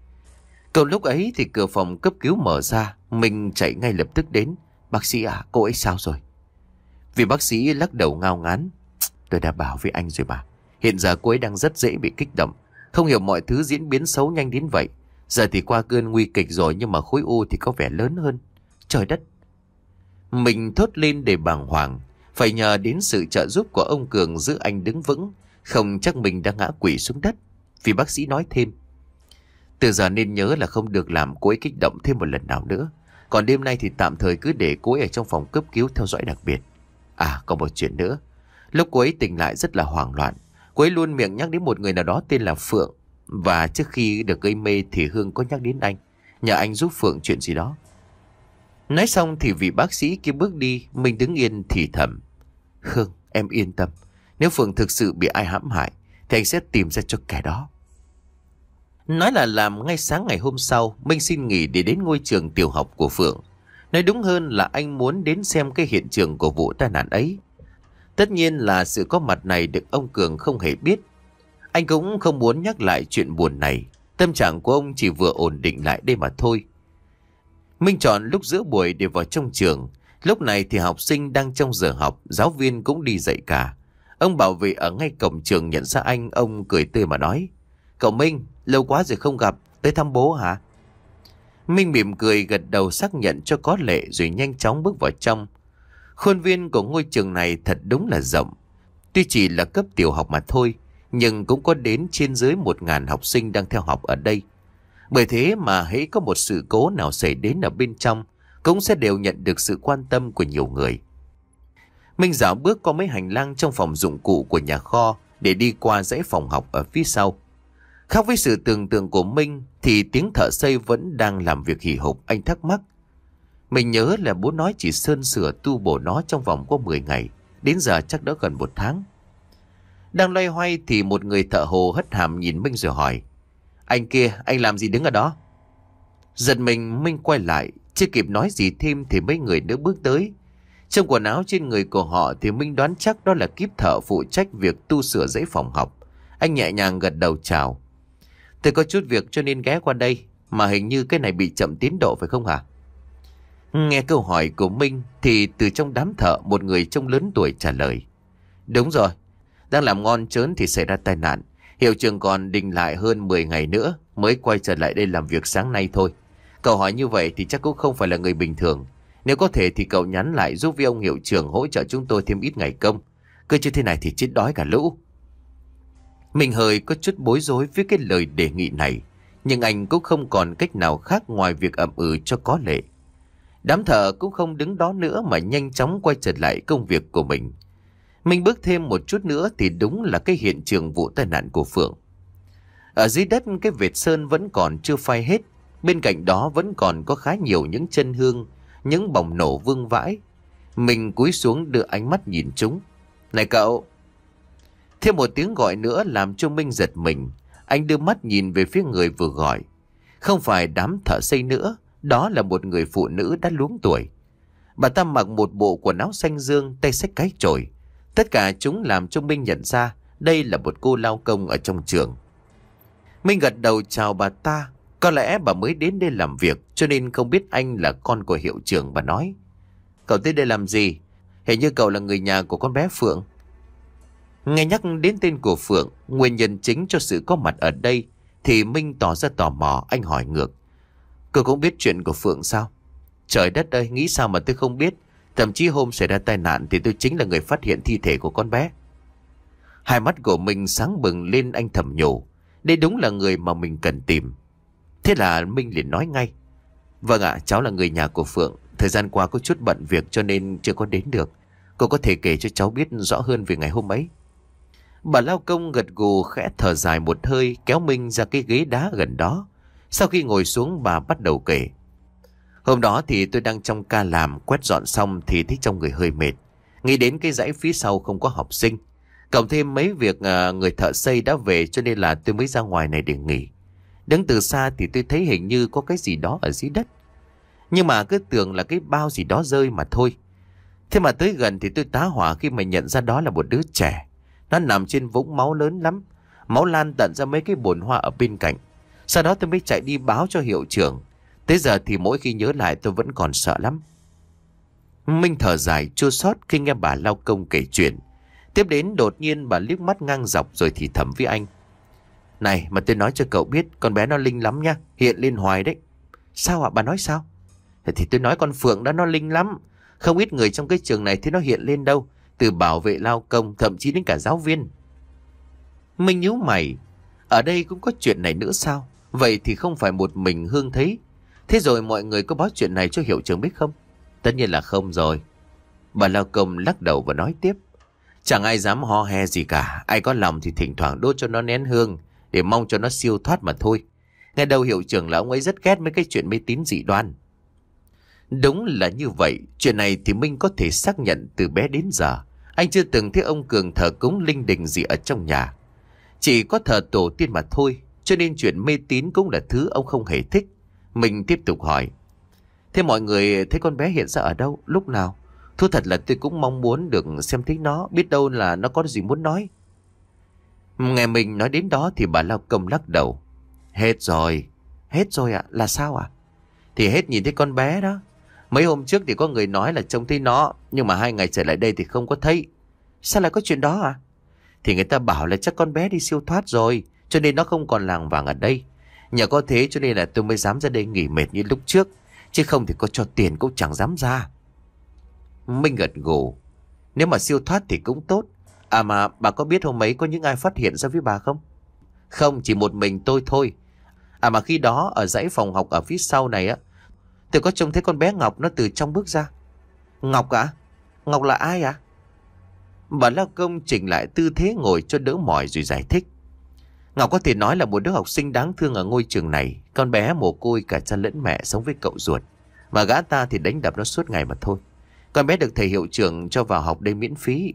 Cầu lúc ấy thì cửa phòng cấp cứu mở ra. Mình chạy ngay lập tức đến. Bác sĩ à, cô ấy sao rồi? Vì bác sĩ lắc đầu ngao ngán: Tôi đã bảo với anh rồi mà. Hiện giờ cô ấy đang rất dễ bị kích động. Không hiểu mọi thứ diễn biến xấu nhanh đến vậy. Giờ thì qua cơn nguy kịch rồi, nhưng mà khối u thì có vẻ lớn hơn. Trời đất! Mình thốt lên để bàng hoàng. Phải nhờ đến sự trợ giúp của ông Cường giữ anh đứng vững. Không chắc mình đã ngã quỵ xuống đất. Vì bác sĩ nói thêm: Từ giờ nên nhớ là không được làm cô ấy kích động thêm một lần nào nữa. Còn đêm nay thì tạm thời cứ để cô ấy ở trong phòng cấp cứu theo dõi đặc biệt. À, còn một chuyện nữa. Lúc cô ấy tỉnh lại rất là hoảng loạn. Cô ấy luôn miệng nhắc đến một người nào đó tên là Phượng. Và trước khi được gây mê thì Hương có nhắc đến anh, nhờ anh giúp Phượng chuyện gì đó. Nói xong thì vị bác sĩ kia bước đi. Mình đứng yên thì thầm: Hương, em yên tâm. Nếu Phượng thực sự bị ai hãm hại thì anh sẽ tìm ra cho kẻ đó. Nói là làm. Ngay sáng ngày hôm sau, Minh xin nghỉ để đến ngôi trường tiểu học của Phượng. Nói đúng hơn là anh muốn đến xem cái hiện trường của vụ tai nạn ấy. Tất nhiên là sự có mặt này được ông Cường không hề biết. Anh cũng không muốn nhắc lại chuyện buồn này. Tâm trạng của ông chỉ vừa ổn định lại đây mà thôi. Minh chọn lúc giữa buổi để vào trong trường. Lúc này thì học sinh đang trong giờ học, giáo viên cũng đi dạy cả. Ông bảo vệ ở ngay cổng trường nhận ra anh, ông cười tươi mà nói: Cậu Minh, lâu quá rồi không gặp, tới thăm bố hả? Minh mỉm cười gật đầu xác nhận cho có lệ rồi nhanh chóng bước vào trong. Khuôn viên của ngôi trường này thật đúng là rộng. Tuy chỉ là cấp tiểu học mà thôi, nhưng cũng có đến trên dưới một ngàn học sinh đang theo học ở đây. Bởi thế mà hễ có một sự cố nào xảy đến ở bên trong, cũng sẽ đều nhận được sự quan tâm của nhiều người. Minh dạo bước qua mấy hành lang trong phòng dụng cụ của nhà kho để đi qua dãy phòng học ở phía sau. Khác với sự tưởng tượng của Minh thì tiếng thợ xây vẫn đang làm việc hì hục. Anh thắc mắc. Mình nhớ là bố nói chỉ sơn sửa tu bổ nó trong vòng có mười ngày. Đến giờ chắc đã gần một tháng. Đang loay hoay thì một người thợ hồ hất hàm nhìn Minh rồi hỏi: Anh kia, anh làm gì đứng ở đó? Giật mình, Minh quay lại. Chưa kịp nói gì thêm thì mấy người nữa bước tới. Trong quần áo trên người của họ thì Minh đoán chắc đó là kíp thợ phụ trách việc tu sửa dãy phòng học. Anh nhẹ nhàng gật đầu chào: Tôi có chút việc cho nên ghé qua đây. Mà hình như cái này bị chậm tiến độ phải không hả? Nghe câu hỏi của Minh thì từ trong đám thợ một người trông lớn tuổi trả lời: Đúng rồi, đang làm ngon trớn thì xảy ra tai nạn. Hiệu trưởng còn định lại hơn mười ngày nữa mới quay trở lại đây làm việc sáng nay thôi. Cậu hỏi như vậy thì chắc cũng không phải là người bình thường. Nếu có thể thì cậu nhắn lại giúp với ông hiệu trưởng hỗ trợ chúng tôi thêm ít ngày công. Cứ như thế này thì chết đói cả lũ. Mình hơi có chút bối rối với cái lời đề nghị này, nhưng anh cũng không còn cách nào khác ngoài việc ậm ừ cho có lệ. Đám thợ cũng không đứng đó nữa mà nhanh chóng quay trở lại công việc của mình. Mình bước thêm một chút nữa thì đúng là cái hiện trường vụ tai nạn của Phượng. Ở dưới đất cái vệt sơn vẫn còn chưa phai hết. Bên cạnh đó vẫn còn có khá nhiều những chân hương, những bỏng nổ vương vãi. Mình cúi xuống đưa ánh mắt nhìn chúng. Này cậu! Thêm một tiếng gọi nữa làm cho Minh giật mình. Anh đưa mắt nhìn về phía người vừa gọi. Không phải đám thợ xây nữa, đó là một người phụ nữ đã luống tuổi. Bà ta mặc một bộ quần áo xanh dương, tay xách cái chổi. Tất cả chúng làm cho Minh nhận ra đây là một cô lao công ở trong trường. Minh gật đầu chào bà ta. Có lẽ bà mới đến đây làm việc cho nên không biết anh là con của hiệu trưởng. Bà nói: Cậu tới đây làm gì? Hình như cậu là người nhà của con bé Phượng. Nghe nhắc đến tên của Phượng, nguyên nhân chính cho sự có mặt ở đây, thì Minh tỏ ra tò mò. Anh hỏi ngược: Cậu cũng biết chuyện của Phượng sao? Trời đất ơi, nghĩ sao mà tôi không biết. Thậm chí hôm xảy ra tai nạn thì tôi chính là người phát hiện thi thể của con bé. Hai mắt của Minh sáng bừng lên, anh thầm nhủ. Đây đúng là người mà mình cần tìm. Thế là Minh liền nói ngay: Vâng ạ, cháu là người nhà của Phượng. Thời gian qua có chút bận việc cho nên chưa có đến được. Cô có thể kể cho cháu biết rõ hơn về ngày hôm ấy. Bà lao công gật gù khẽ thở dài một hơi, kéo Minh ra cái ghế đá gần đó. Sau khi ngồi xuống, bà bắt đầu kể: Hôm đó thì tôi đang trong ca làm, quét dọn xong thì thấy trong người hơi mệt. Nghĩ đến cái dãy phía sau không có học sinh, cộng thêm mấy việc à, người thợ xây đã về cho nên là tôi mới ra ngoài này để nghỉ. Đứng từ xa thì tôi thấy hình như có cái gì đó ở dưới đất, nhưng mà cứ tưởng là cái bao gì đó rơi mà thôi. Thế mà tới gần thì tôi tá hỏa khi mà nhận ra đó là một đứa trẻ. Nó nằm trên vũng máu lớn lắm, máu lan tận ra mấy cái bồn hoa ở bên cạnh. Sau đó tôi mới chạy đi báo cho hiệu trưởng. Tới giờ thì mỗi khi nhớ lại tôi vẫn còn sợ lắm. Minh thở dài chua xót khi nghe bà lao công kể chuyện. Tiếp đến đột nhiên bà liếc mắt ngang dọc rồi thì thầm với anh: Này mà tôi nói cho cậu biết, con bé nó linh lắm nha, hiện lên hoài đấy. Sao ạ? Bà nói sao? Thì tôi nói con Phượng đó nó linh lắm. Không ít người trong cái trường này thì nó hiện lên đâu, từ bảo vệ lao công thậm chí đến cả giáo viên. Minh nhíu mày. Ở đây cũng có chuyện này nữa sao? Vậy thì không phải một mình Hương thấy. Thế rồi mọi người có báo chuyện này cho hiệu trưởng biết không? Tất nhiên là không rồi. Bà lao công lắc đầu và nói tiếp. Chẳng ai dám ho he gì cả. Ai có lòng thì thỉnh thoảng đốt cho nó nén hương để mong cho nó siêu thoát mà thôi. Nghe đầu hiệu trưởng là ông ấy rất ghét mấy cái chuyện mê tín dị đoan. Đúng là như vậy. Chuyện này thì Minh có thể xác nhận từ bé đến giờ. Anh chưa từng thấy ông Cường thờ cúng linh đình gì ở trong nhà. Chỉ có thờ tổ tiên mà thôi. Cho nên chuyện mê tín cũng là thứ ông không hề thích. Mình tiếp tục hỏi. Thế mọi người thấy con bé hiện ra ở đâu? Lúc nào? Thú thật là tôi cũng mong muốn được xem thấy nó. Biết đâu là nó có gì muốn nói. Nghe mình nói đến đó thì bà lao công lắc đầu. Hết rồi. Hết rồi ạ? À? Là sao ạ? À? Thì hết nhìn thấy con bé đó. Mấy hôm trước thì có người nói là trông thấy nó. Nhưng mà hai ngày trở lại đây thì không có thấy. Sao lại có chuyện đó à? Thì người ta bảo là chắc con bé đi siêu thoát rồi. Cho nên nó không còn làng vàng ở đây. Nhờ có thế cho nên là tôi mới dám ra đây nghỉ mệt như lúc trước. Chứ không thì có cho tiền cũng chẳng dám ra. Minh gật gù. Nếu mà siêu thoát thì cũng tốt. À mà bà có biết hôm ấy có những ai phát hiện ra với bà không? Không, chỉ một mình tôi thôi. À mà khi đó ở dãy phòng học ở phía sau này á, tôi có trông thấy con bé Ngọc nó từ trong bước ra. Ngọc à? Ngọc là ai à? Bà lao công chỉnh lại tư thế ngồi cho đỡ mỏi rồi giải thích. Ngọc có thể nói là một đứa học sinh đáng thương ở ngôi trường này. Con bé mồ côi cả cha lẫn mẹ sống với cậu ruột. Mà gã ta thì đánh đập nó suốt ngày mà thôi. Con bé được thầy hiệu trưởng cho vào học đây miễn phí.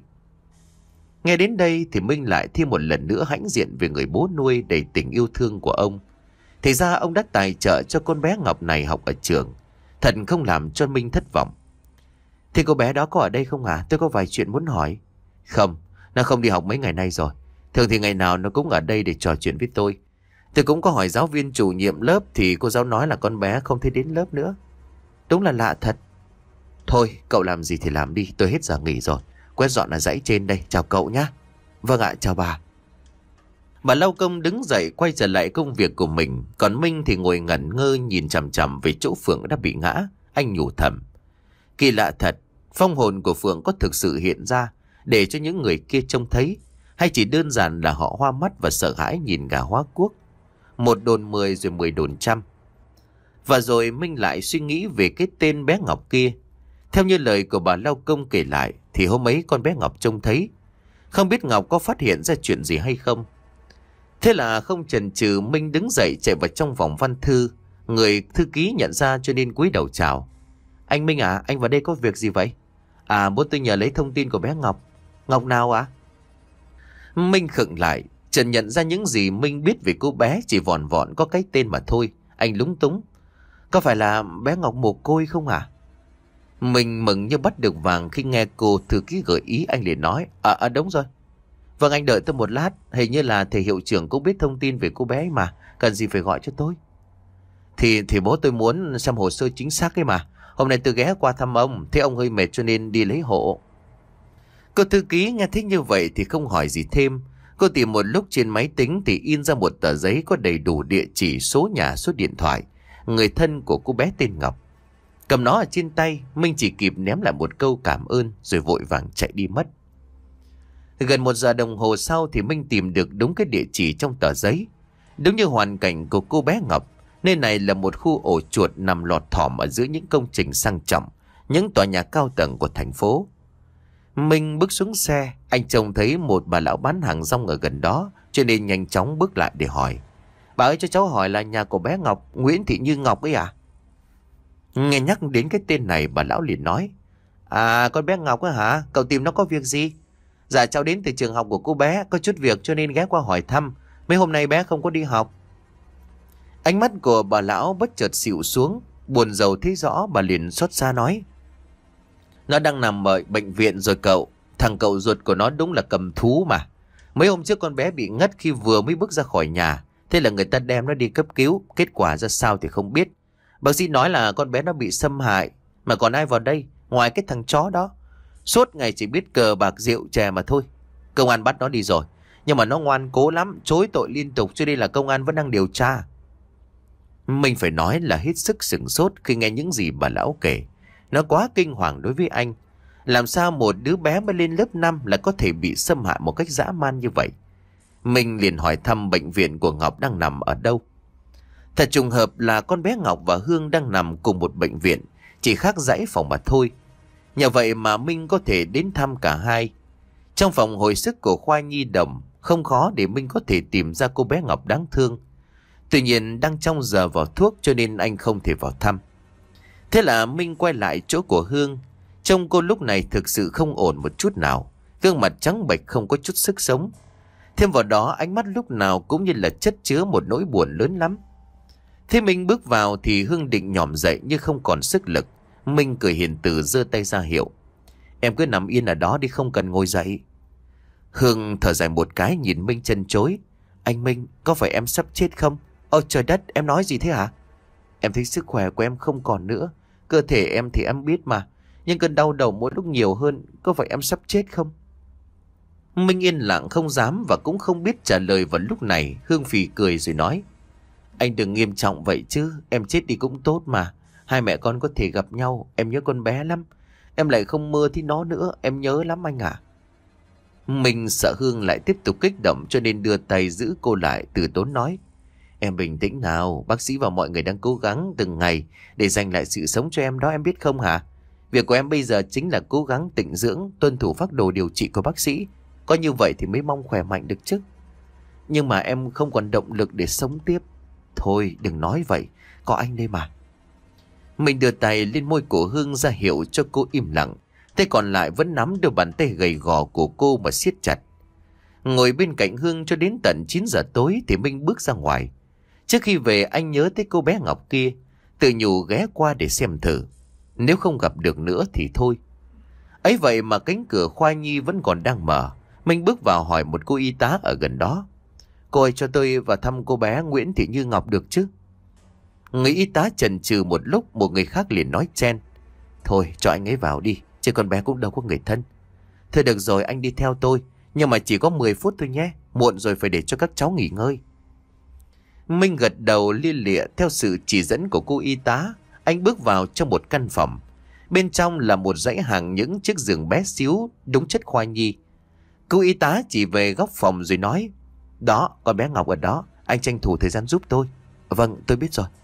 Nghe đến đây thì Minh lại thêm một lần nữa hãnh diện về người bố nuôi đầy tình yêu thương của ông. Thì ra ông đã tài trợ cho con bé Ngọc này học ở trường. Thật không làm cho Minh thất vọng. Thì cô bé đó có ở đây không hả? Tôi có vài chuyện muốn hỏi. Không, nó không đi học mấy ngày nay rồi. Thường thì ngày nào nó cũng ở đây để trò chuyện với tôi. Tôi cũng có hỏi giáo viên chủ nhiệm lớp thì cô giáo nói là con bé không thấy đến lớp nữa. Đúng là lạ thật. Thôi cậu làm gì thì làm đi, tôi hết giờ nghỉ rồi. Quét dọn ở dãy trên đây, chào cậu nhé. Vâng ạ, chào bà. Bà lao công đứng dậy quay trở lại công việc của mình. Còn Minh thì ngồi ngẩn ngơ nhìn chằm chằm về chỗ Phượng đã bị ngã. Anh nhủ thầm. Kỳ lạ thật, phong hồn của Phượng có thực sự hiện ra để cho những người kia trông thấy, hay chỉ đơn giản là họ hoa mắt và sợ hãi nhìn gà hóa cuốc. Một đồn mười rồi mười đồn trăm. Và rồi Minh lại suy nghĩ về cái tên bé Ngọc kia. Theo như lời của bà lao công kể lại thì hôm ấy con bé Ngọc trông thấy. Không biết Ngọc có phát hiện ra chuyện gì hay không. Thế là không chần chừ, Minh đứng dậy chạy vào trong phòng văn thư. Người thư ký nhận ra cho nên cúi đầu chào. Anh Minh à, anh vào đây có việc gì vậy? À, bố tôi nhờ lấy thông tin của bé Ngọc. Ngọc nào ạ? À? Minh khựng lại, chợt nhận ra những gì Minh biết về cô bé chỉ vòn vọn có cái tên mà thôi. Anh lúng túng. Có phải là bé Ngọc mồ côi không à? Mình mừng như bắt được vàng khi nghe cô thư ký gợi ý. Anh liền nói. À, à đúng rồi. Vâng, anh đợi tôi một lát. Hình như là thầy hiệu trưởng cũng biết thông tin về cô bé ấy mà. Cần gì phải gọi cho tôi? Thì thì bố tôi muốn xem hồ sơ chính xác ấy mà. Hôm nay tôi ghé qua thăm ông. Thấy ông hơi mệt cho nên đi lấy hộ. Cô thư ký nghe thấy như vậy thì không hỏi gì thêm. Cô tìm một lúc trên máy tính thì in ra một tờ giấy có đầy đủ địa chỉ, số nhà, số điện thoại, người thân của cô bé tên Ngọc. Cầm nó ở trên tay, Minh chỉ kịp ném lại một câu cảm ơn rồi vội vàng chạy đi mất. Gần một giờ đồng hồ sau thì Minh tìm được đúng cái địa chỉ trong tờ giấy. Đúng như hoàn cảnh của cô bé Ngọc, nơi này là một khu ổ chuột nằm lọt thỏm ở giữa những công trình sang trọng, những tòa nhà cao tầng của thành phố. Minh bước xuống xe, anh trông thấy một bà lão bán hàng rong ở gần đó, cho nên nhanh chóng bước lại để hỏi. Bà ơi, cho cháu hỏi là nhà của bé Ngọc, Nguyễn Thị Như Ngọc ấy à? Nghe nhắc đến cái tên này, bà lão liền nói. À, con bé Ngọc á hả? Cậu tìm nó có việc gì? Dạ, cháu đến từ trường học của cô bé, có chút việc cho nên ghé qua hỏi thăm. Mấy hôm nay bé không có đi học. Ánh mắt của bà lão bất chợt xịu xuống, buồn rầu thấy rõ, bà liền xót xa nói. Nó đang nằm ở bệnh viện rồi cậu. Thằng cậu ruột của nó đúng là cầm thú mà. Mấy hôm trước con bé bị ngất khi vừa mới bước ra khỏi nhà. Thế là người ta đem nó đi cấp cứu. Kết quả ra sao thì không biết. Bác sĩ nói là con bé nó bị xâm hại. Mà còn ai vào đây ngoài cái thằng chó đó. Suốt ngày chỉ biết cờ bạc rượu chè mà thôi. Công an bắt nó đi rồi. Nhưng mà nó ngoan cố lắm, chối tội liên tục, cho nên là công an vẫn đang điều tra. Mình phải nói là hết sức sửng sốt khi nghe những gì bà lão kể. Nó quá kinh hoàng đối với anh. Làm sao một đứa bé mới lên lớp năm là có thể bị xâm hại một cách dã man như vậy? Mình liền hỏi thăm bệnh viện của Ngọc đang nằm ở đâu. Thật trùng hợp là con bé Ngọc và Hương đang nằm cùng một bệnh viện, chỉ khác dãy phòng mà thôi. Nhờ vậy mà Minh có thể đến thăm cả hai. Trong phòng hồi sức của khoa nhi đồng, không khó để Minh có thể tìm ra cô bé Ngọc đáng thương. Tuy nhiên đang trong giờ vào thuốc cho nên anh không thể vào thăm. Thế là Minh quay lại chỗ của Hương. Trông cô lúc này thực sự không ổn một chút nào. Gương mặt trắng bệch không có chút sức sống. Thêm vào đó ánh mắt lúc nào cũng như là chất chứa một nỗi buồn lớn lắm. Thế Minh bước vào thì Hương định nhòm dậy nhưng không còn sức lực. Minh cười hiền từ giơ tay ra hiệu. Em cứ nằm yên ở đó đi, không cần ngồi dậy. Hương thở dài một cái nhìn Minh chân chối. Anh Minh, có phải em sắp chết không? Ôi trời đất, em nói gì thế hả? Em thấy sức khỏe của em không còn nữa. Cơ thể em thì em biết mà. Nhưng cơn đau đầu mỗi lúc nhiều hơn. Có phải em sắp chết không? Minh yên lặng không dám và cũng không biết trả lời vào lúc này. Hương phì cười rồi nói. Anh đừng nghiêm trọng vậy chứ. Em chết đi cũng tốt mà. Hai mẹ con có thể gặp nhau. Em nhớ con bé lắm. Em lại không mơ thấy nó nữa. Em nhớ lắm anh ạ. Mình sợ Hương lại tiếp tục kích động cho nên đưa tay giữ cô lại, từ tốn nói. Em bình tĩnh nào. Bác sĩ và mọi người đang cố gắng từng ngày để giành lại sự sống cho em đó, em biết không hả? Việc của em bây giờ chính là cố gắng tịnh dưỡng, tuân thủ phác đồ điều trị của bác sĩ. Có như vậy thì mới mong khỏe mạnh được chứ. Nhưng mà em không còn động lực để sống tiếp. Thôi đừng nói vậy. Có anh đây mà. Mình đưa tay lên môi của Hương ra hiệu cho cô im lặng. Tay còn lại vẫn nắm đôi bàn tay gầy gò của cô mà siết chặt. Ngồi bên cạnh Hương cho đến tận chín giờ tối thì Minh bước ra ngoài. Trước khi về anh nhớ tới cô bé Ngọc kia, tự nhủ ghé qua để xem thử. Nếu không gặp được nữa thì thôi. Ấy vậy mà cánh cửa khoa nhi vẫn còn đang mở. Minh bước vào hỏi một cô y tá ở gần đó. Cô ơi, cho tôi vào thăm cô bé Nguyễn Thị Như Ngọc được chứ? Người y tá chần chừ một lúc, một người khác liền nói chen. Thôi cho anh ấy vào đi, chứ con bé cũng đâu có người thân. Thôi được rồi, anh đi theo tôi. Nhưng mà chỉ có mười phút thôi nhé. Muộn rồi, phải để cho các cháu nghỉ ngơi. Minh gật đầu lia lịa theo sự chỉ dẫn của cô y tá. Anh bước vào trong một căn phòng. Bên trong là một dãy hàng những chiếc giường bé xíu, đúng chất khoa nhi. Cô y tá chỉ về góc phòng rồi nói. Đó, con bé Ngọc ở đó. Anh tranh thủ thời gian giúp tôi. Vâng, tôi biết rồi.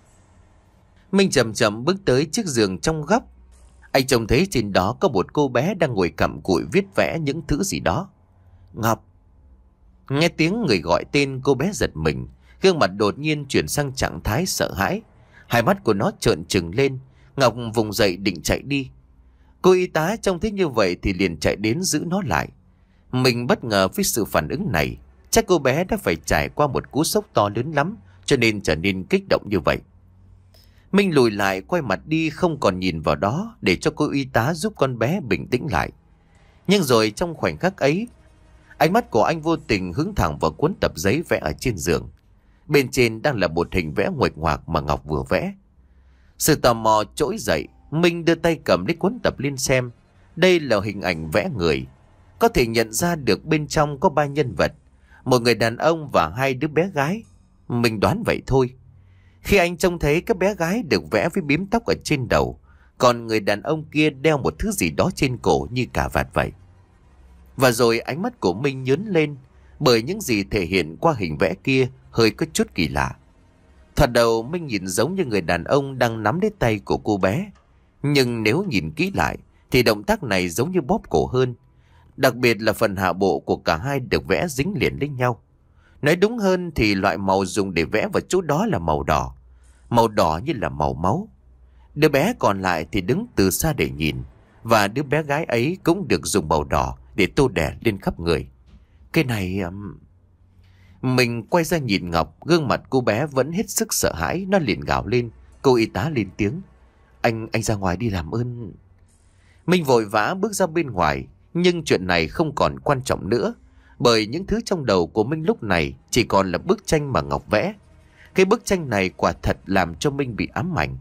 Minh chậm chậm bước tới chiếc giường trong góc. Anh trông thấy trên đó có một cô bé đang ngồi cặm cụi viết vẽ những thứ gì đó. Ngọc. Nghe tiếng người gọi tên, cô bé giật mình. Gương mặt đột nhiên chuyển sang trạng thái sợ hãi. Hai mắt của nó trợn trừng lên. Ngọc vùng dậy định chạy đi. Cô y tá trông thấy như vậy thì liền chạy đến giữ nó lại. Mình bất ngờ với sự phản ứng này. Chắc cô bé đã phải trải qua một cú sốc to lớn lắm, cho nên trở nên kích động như vậy. Minh lùi lại quay mặt đi, không còn nhìn vào đó, để cho cô y tá giúp con bé bình tĩnh lại. Nhưng rồi trong khoảnh khắc ấy, ánh mắt của anh vô tình hướng thẳng vào cuốn tập giấy vẽ ở trên giường. Bên trên đang là một hình vẽ nguệch ngoạc mà Ngọc vừa vẽ. Sự tò mò trỗi dậy, Minh đưa tay cầm lấy cuốn tập lên xem. Đây là hình ảnh vẽ người. Có thể nhận ra được bên trong có ba nhân vật, một người đàn ông và hai đứa bé gái. Mình đoán vậy thôi. Khi anh trông thấy các bé gái được vẽ với bím tóc ở trên đầu, còn người đàn ông kia đeo một thứ gì đó trên cổ như cà vạt vậy. Và rồi ánh mắt của Minh nhướng lên, bởi những gì thể hiện qua hình vẽ kia hơi có chút kỳ lạ. Thoạt đầu Minh nhìn giống như người đàn ông đang nắm lấy tay của cô bé, nhưng nếu nhìn kỹ lại thì động tác này giống như bóp cổ hơn. Đặc biệt là phần hạ bộ của cả hai được vẽ dính liền lên nhau. Nói đúng hơn thì loại màu dùng để vẽ vào chỗ đó là màu đỏ. Màu đỏ như là màu máu. Đứa bé còn lại thì đứng từ xa để nhìn. Và đứa bé gái ấy cũng được dùng màu đỏ để tô đè lên khắp người. Cái này... Um... Mình quay ra nhìn Ngọc, gương mặt cô bé vẫn hết sức sợ hãi. Nó liền gào lên. Cô y tá lên tiếng. Anh, anh ra ngoài đi làm ơn. Mình vội vã bước ra bên ngoài. Nhưng chuyện này không còn quan trọng nữa. Bởi những thứ trong đầu của Minh lúc này chỉ còn là bức tranh mà Ngọc vẽ. Cái bức tranh này quả thật làm cho Minh bị ám ảnh.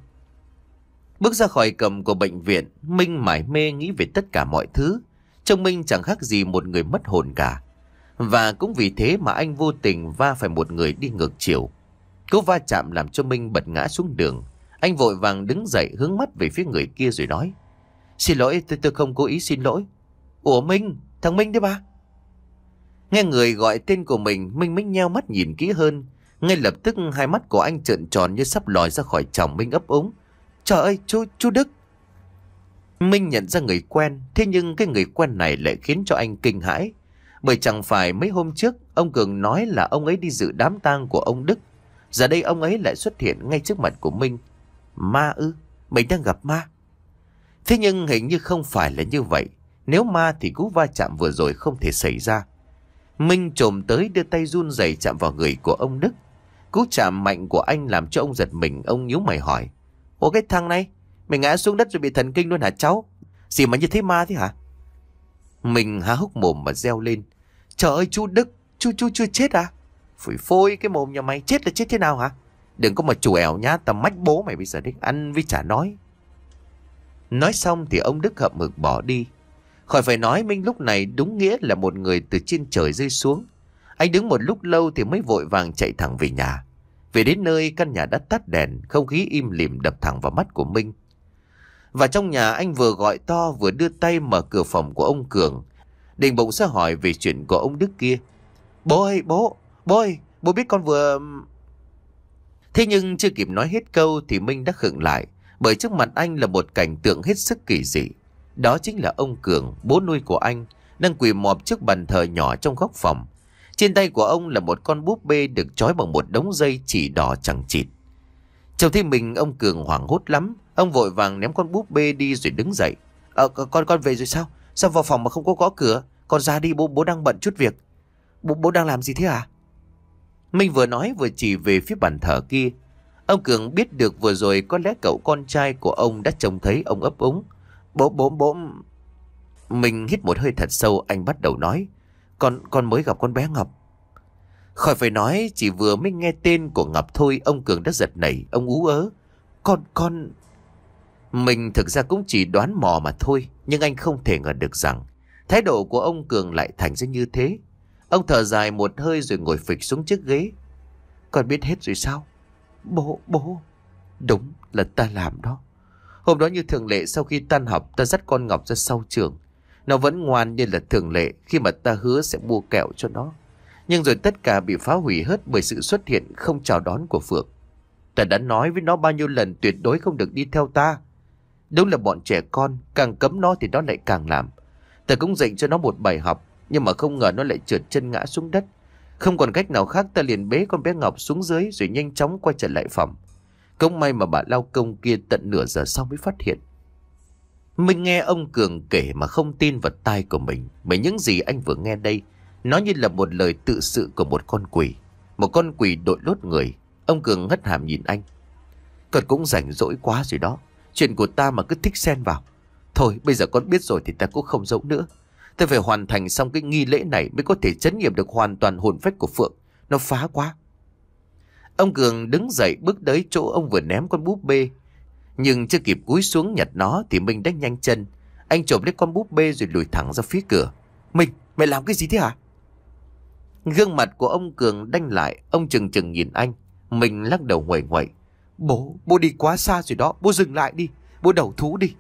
Bước ra khỏi cổng của bệnh viện, Minh mải mê nghĩ về tất cả mọi thứ. Trông Minh chẳng khác gì một người mất hồn cả. Và cũng vì thế mà anh vô tình va phải một người đi ngược chiều. Cú va chạm làm cho Minh bật ngã xuống đường. Anh vội vàng đứng dậy hướng mắt về phía người kia rồi nói. Xin lỗi, tôi, tôi không cố ý, xin lỗi. Ủa Minh, thằng Minh đấy ba. Nghe người gọi tên của mình, Minh mới nheo mắt nhìn kỹ hơn. Ngay lập tức hai mắt của anh trợn tròn như sắp lòi ra khỏi tròng Minh ấp úng. Trời ơi, chú, chú Đức. Minh nhận ra người quen, thế nhưng cái người quen này lại khiến cho anh kinh hãi. Bởi chẳng phải mấy hôm trước ông Cường nói là ông ấy đi dự đám tang của ông Đức. Giờ đây ông ấy lại xuất hiện ngay trước mặt của Minh. Ma ư? Mình đang gặp ma? Thế nhưng hình như không phải là như vậy. Nếu ma thì cú va chạm vừa rồi không thể xảy ra. Minh chồm tới đưa tay run rẩy chạm vào người của ông Đức. Cú chạm mạnh của anh làm cho ông giật mình. Ông nhíu mày hỏi: Ủa cái thằng này, mày ngã xuống đất rồi bị thần kinh luôn hả cháu? Gì mà như thế ma thế hả? Mình há hốc mồm mà reo lên: Trời ơi chú Đức, chú chú chưa chết à? Phủi phôi, cái mồm nhà mày chết là chết thế nào hả? Đừng có mà chủ ẻo nhá, tao mách bố mày bây giờ đấy, ăn với chả nói. Nói xong thì ông Đức hậm hực bỏ đi. Khỏi phải nói, Minh lúc này đúng nghĩa là một người từ trên trời rơi xuống. Anh đứng một lúc lâu thì mới vội vàng chạy thẳng về nhà. Về đến nơi, căn nhà đã tắt đèn, không khí im lìm đập thẳng vào mắt của Minh. Và trong nhà anh vừa gọi to vừa đưa tay mở cửa phòng của ông Cường, định bụng sẽ hỏi về chuyện của ông Đức kia. Bố ơi, bố, bố ơi, bố biết con vừa... Thế nhưng chưa kịp nói hết câu thì Minh đã khựng lại, bởi trước mặt anh là một cảnh tượng hết sức kỳ dị. Đó chính là ông Cường, bố nuôi của anh, đang quỳ mọp trước bàn thờ nhỏ trong góc phòng. Trên tay của ông là một con búp bê được trói bằng một đống dây chỉ đỏ chằng chịt. Trông thấy mình, ông Cường hoảng hốt lắm. Ông vội vàng ném con búp bê đi rồi đứng dậy. Ờ, con con về rồi sao? Sao vào phòng mà không có gõ cửa? Con ra đi, bố bố đang bận chút việc. Bố bố đang làm gì thế à? Minh vừa nói vừa chỉ về phía bàn thờ kia. Ông Cường biết được vừa rồi có lẽ cậu con trai của ông đã trông thấy ông ấp úng. Bố bố bố. Minh hít một hơi thật sâu, anh bắt đầu nói: Con con mới gặp con bé Ngọc. Khỏi phải nói, chỉ vừa mới nghe tên của Ngọc thôi, ông Cường đã giật nảy, ông ú ớ. Con con Mình thực ra cũng chỉ đoán mò mà thôi, nhưng anh không thể ngờ được rằng thái độ của ông Cường lại thành ra như thế. Ông thở dài một hơi rồi ngồi phịch xuống chiếc ghế. Con biết hết rồi sao? Bố, bố. Đúng là ta làm đó. Hôm đó như thường lệ, sau khi tan học ta dắt con Ngọc ra sau trường. Nó vẫn ngoan như là thường lệ khi mà ta hứa sẽ mua kẹo cho nó. Nhưng rồi tất cả bị phá hủy hết bởi sự xuất hiện không chào đón của Phượng. Ta đã nói với nó bao nhiêu lần tuyệt đối không được đi theo ta. Đúng là bọn trẻ con, càng cấm nó thì nó lại càng làm. Ta cũng dạy cho nó một bài học, nhưng mà không ngờ nó lại trượt chân ngã xuống đất. Không còn cách nào khác, ta liền bế con bé Ngọc xuống dưới rồi nhanh chóng quay trở lại phòng. Cũng may mà bà lao công kia tận nửa giờ sau mới phát hiện. Mình nghe ông Cường kể mà không tin vào tai của mình. Bởi những gì anh vừa nghe đây, nó như là một lời tự sự của một con quỷ. Một con quỷ đội lốt người. Ông Cường hất hàm nhìn anh. Con cũng rảnh rỗi quá rồi đó. Chuyện của ta mà cứ thích xen vào. Thôi bây giờ con biết rồi thì ta cũng không giấu nữa. Ta phải hoàn thành xong cái nghi lễ này mới có thể trấn nghiệm được hoàn toàn hồn phách của Phượng. Nó phá quá. Ông Cường đứng dậy bước tới chỗ ông vừa ném con búp bê. Nhưng chưa kịp cúi xuống nhặt nó thì Minh đã nhanh chân. Anh chộp lấy con búp bê rồi lùi thẳng ra phía cửa. Minh, mày làm cái gì thế hả? Gương mặt của ông Cường đanh lại. Ông chừng chừng nhìn anh. Mình lắc đầu nguậy nguậy. Bố, bố đi quá xa rồi đó. Bố dừng lại đi. Bố đầu thú đi.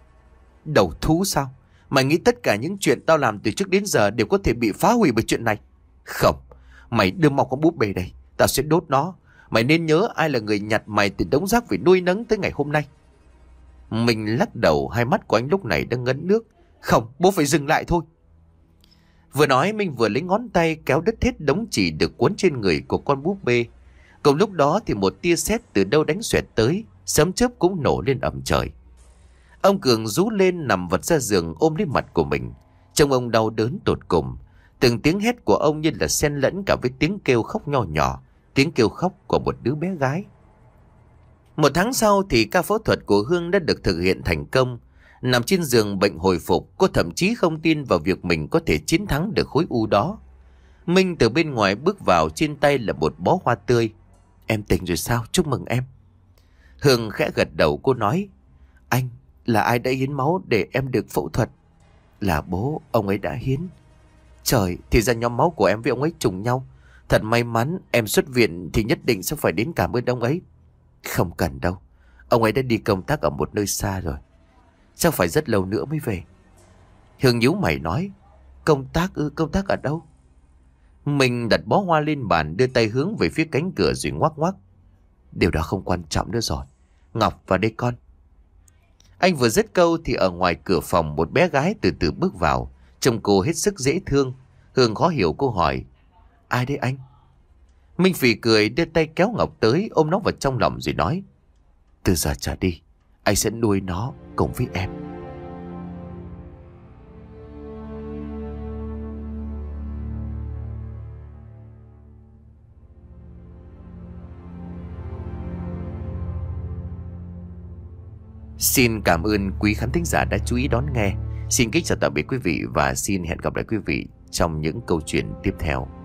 Đầu thú sao? Mày nghĩ tất cả những chuyện tao làm từ trước đến giờ đều có thể bị phá hủy bởi chuyện này? Không. Mày đưa mau con búp bê đây. Tao sẽ đốt nó. Mày nên nhớ ai là người nhặt mày từ đống rác phải nuôi nấng tới ngày hôm nay. Mình lắc đầu, hai mắt của anh lúc này đang ngấn nước. Không, bố phải dừng lại thôi. Vừa nói Minh vừa lấy ngón tay kéo đứt hết đống chỉ được cuốn trên người của con búp bê. Cùng lúc đó thì một tia sét từ đâu đánh xoẹt tới, sấm chớp cũng nổ lên ầm trời. Ông Cường rú lên nằm vật ra giường ôm lấy mặt của mình. Trông ông đau đớn tột cùng. Từng tiếng hét của ông như là xen lẫn cả với tiếng kêu khóc nho nhỏ, tiếng kêu khóc của một đứa bé gái. Một tháng sau thì ca phẫu thuật của Hương đã được thực hiện thành công. Nằm trên giường bệnh hồi phục, cô thậm chí không tin vào việc mình có thể chiến thắng được khối u đó. Minh từ bên ngoài bước vào, trên tay là một bó hoa tươi. Em tỉnh rồi sao? Chúc mừng em. Hương khẽ gật đầu, cô nói: Anh, là ai đã hiến máu để em được phẫu thuật? Là bố, ông ấy đã hiến. Trời, thì ra nhóm máu của em với ông ấy trùng nhau. Thật may mắn, em xuất viện thì nhất định sẽ phải đến cảm ơn ông ấy. Không cần đâu, ông ấy đã đi công tác ở một nơi xa rồi. Chắc phải rất lâu nữa mới về. Hương nhíu mày nói: Công tác ư? Công tác ở đâu? Mình đặt bó hoa lên bàn, đưa tay hướng về phía cánh cửa rồi ngoắc ngoắc. Điều đó không quan trọng nữa rồi. Ngọc vào đây con. Anh vừa dứt câu thì ở ngoài cửa phòng một bé gái từ từ bước vào. Trông cô hết sức dễ thương. Hương khó hiểu cô hỏi: Ai đấy anh? Minh phì cười đưa tay kéo Ngọc tới, ôm nó vào trong lòng rồi nói: Từ giờ trở đi anh sẽ nuôi nó cùng với em. Xin cảm ơn quý khán thính giả đã chú ý đón nghe. Xin kính chào tạm biệt quý vị và xin hẹn gặp lại quý vị trong những câu chuyện tiếp theo.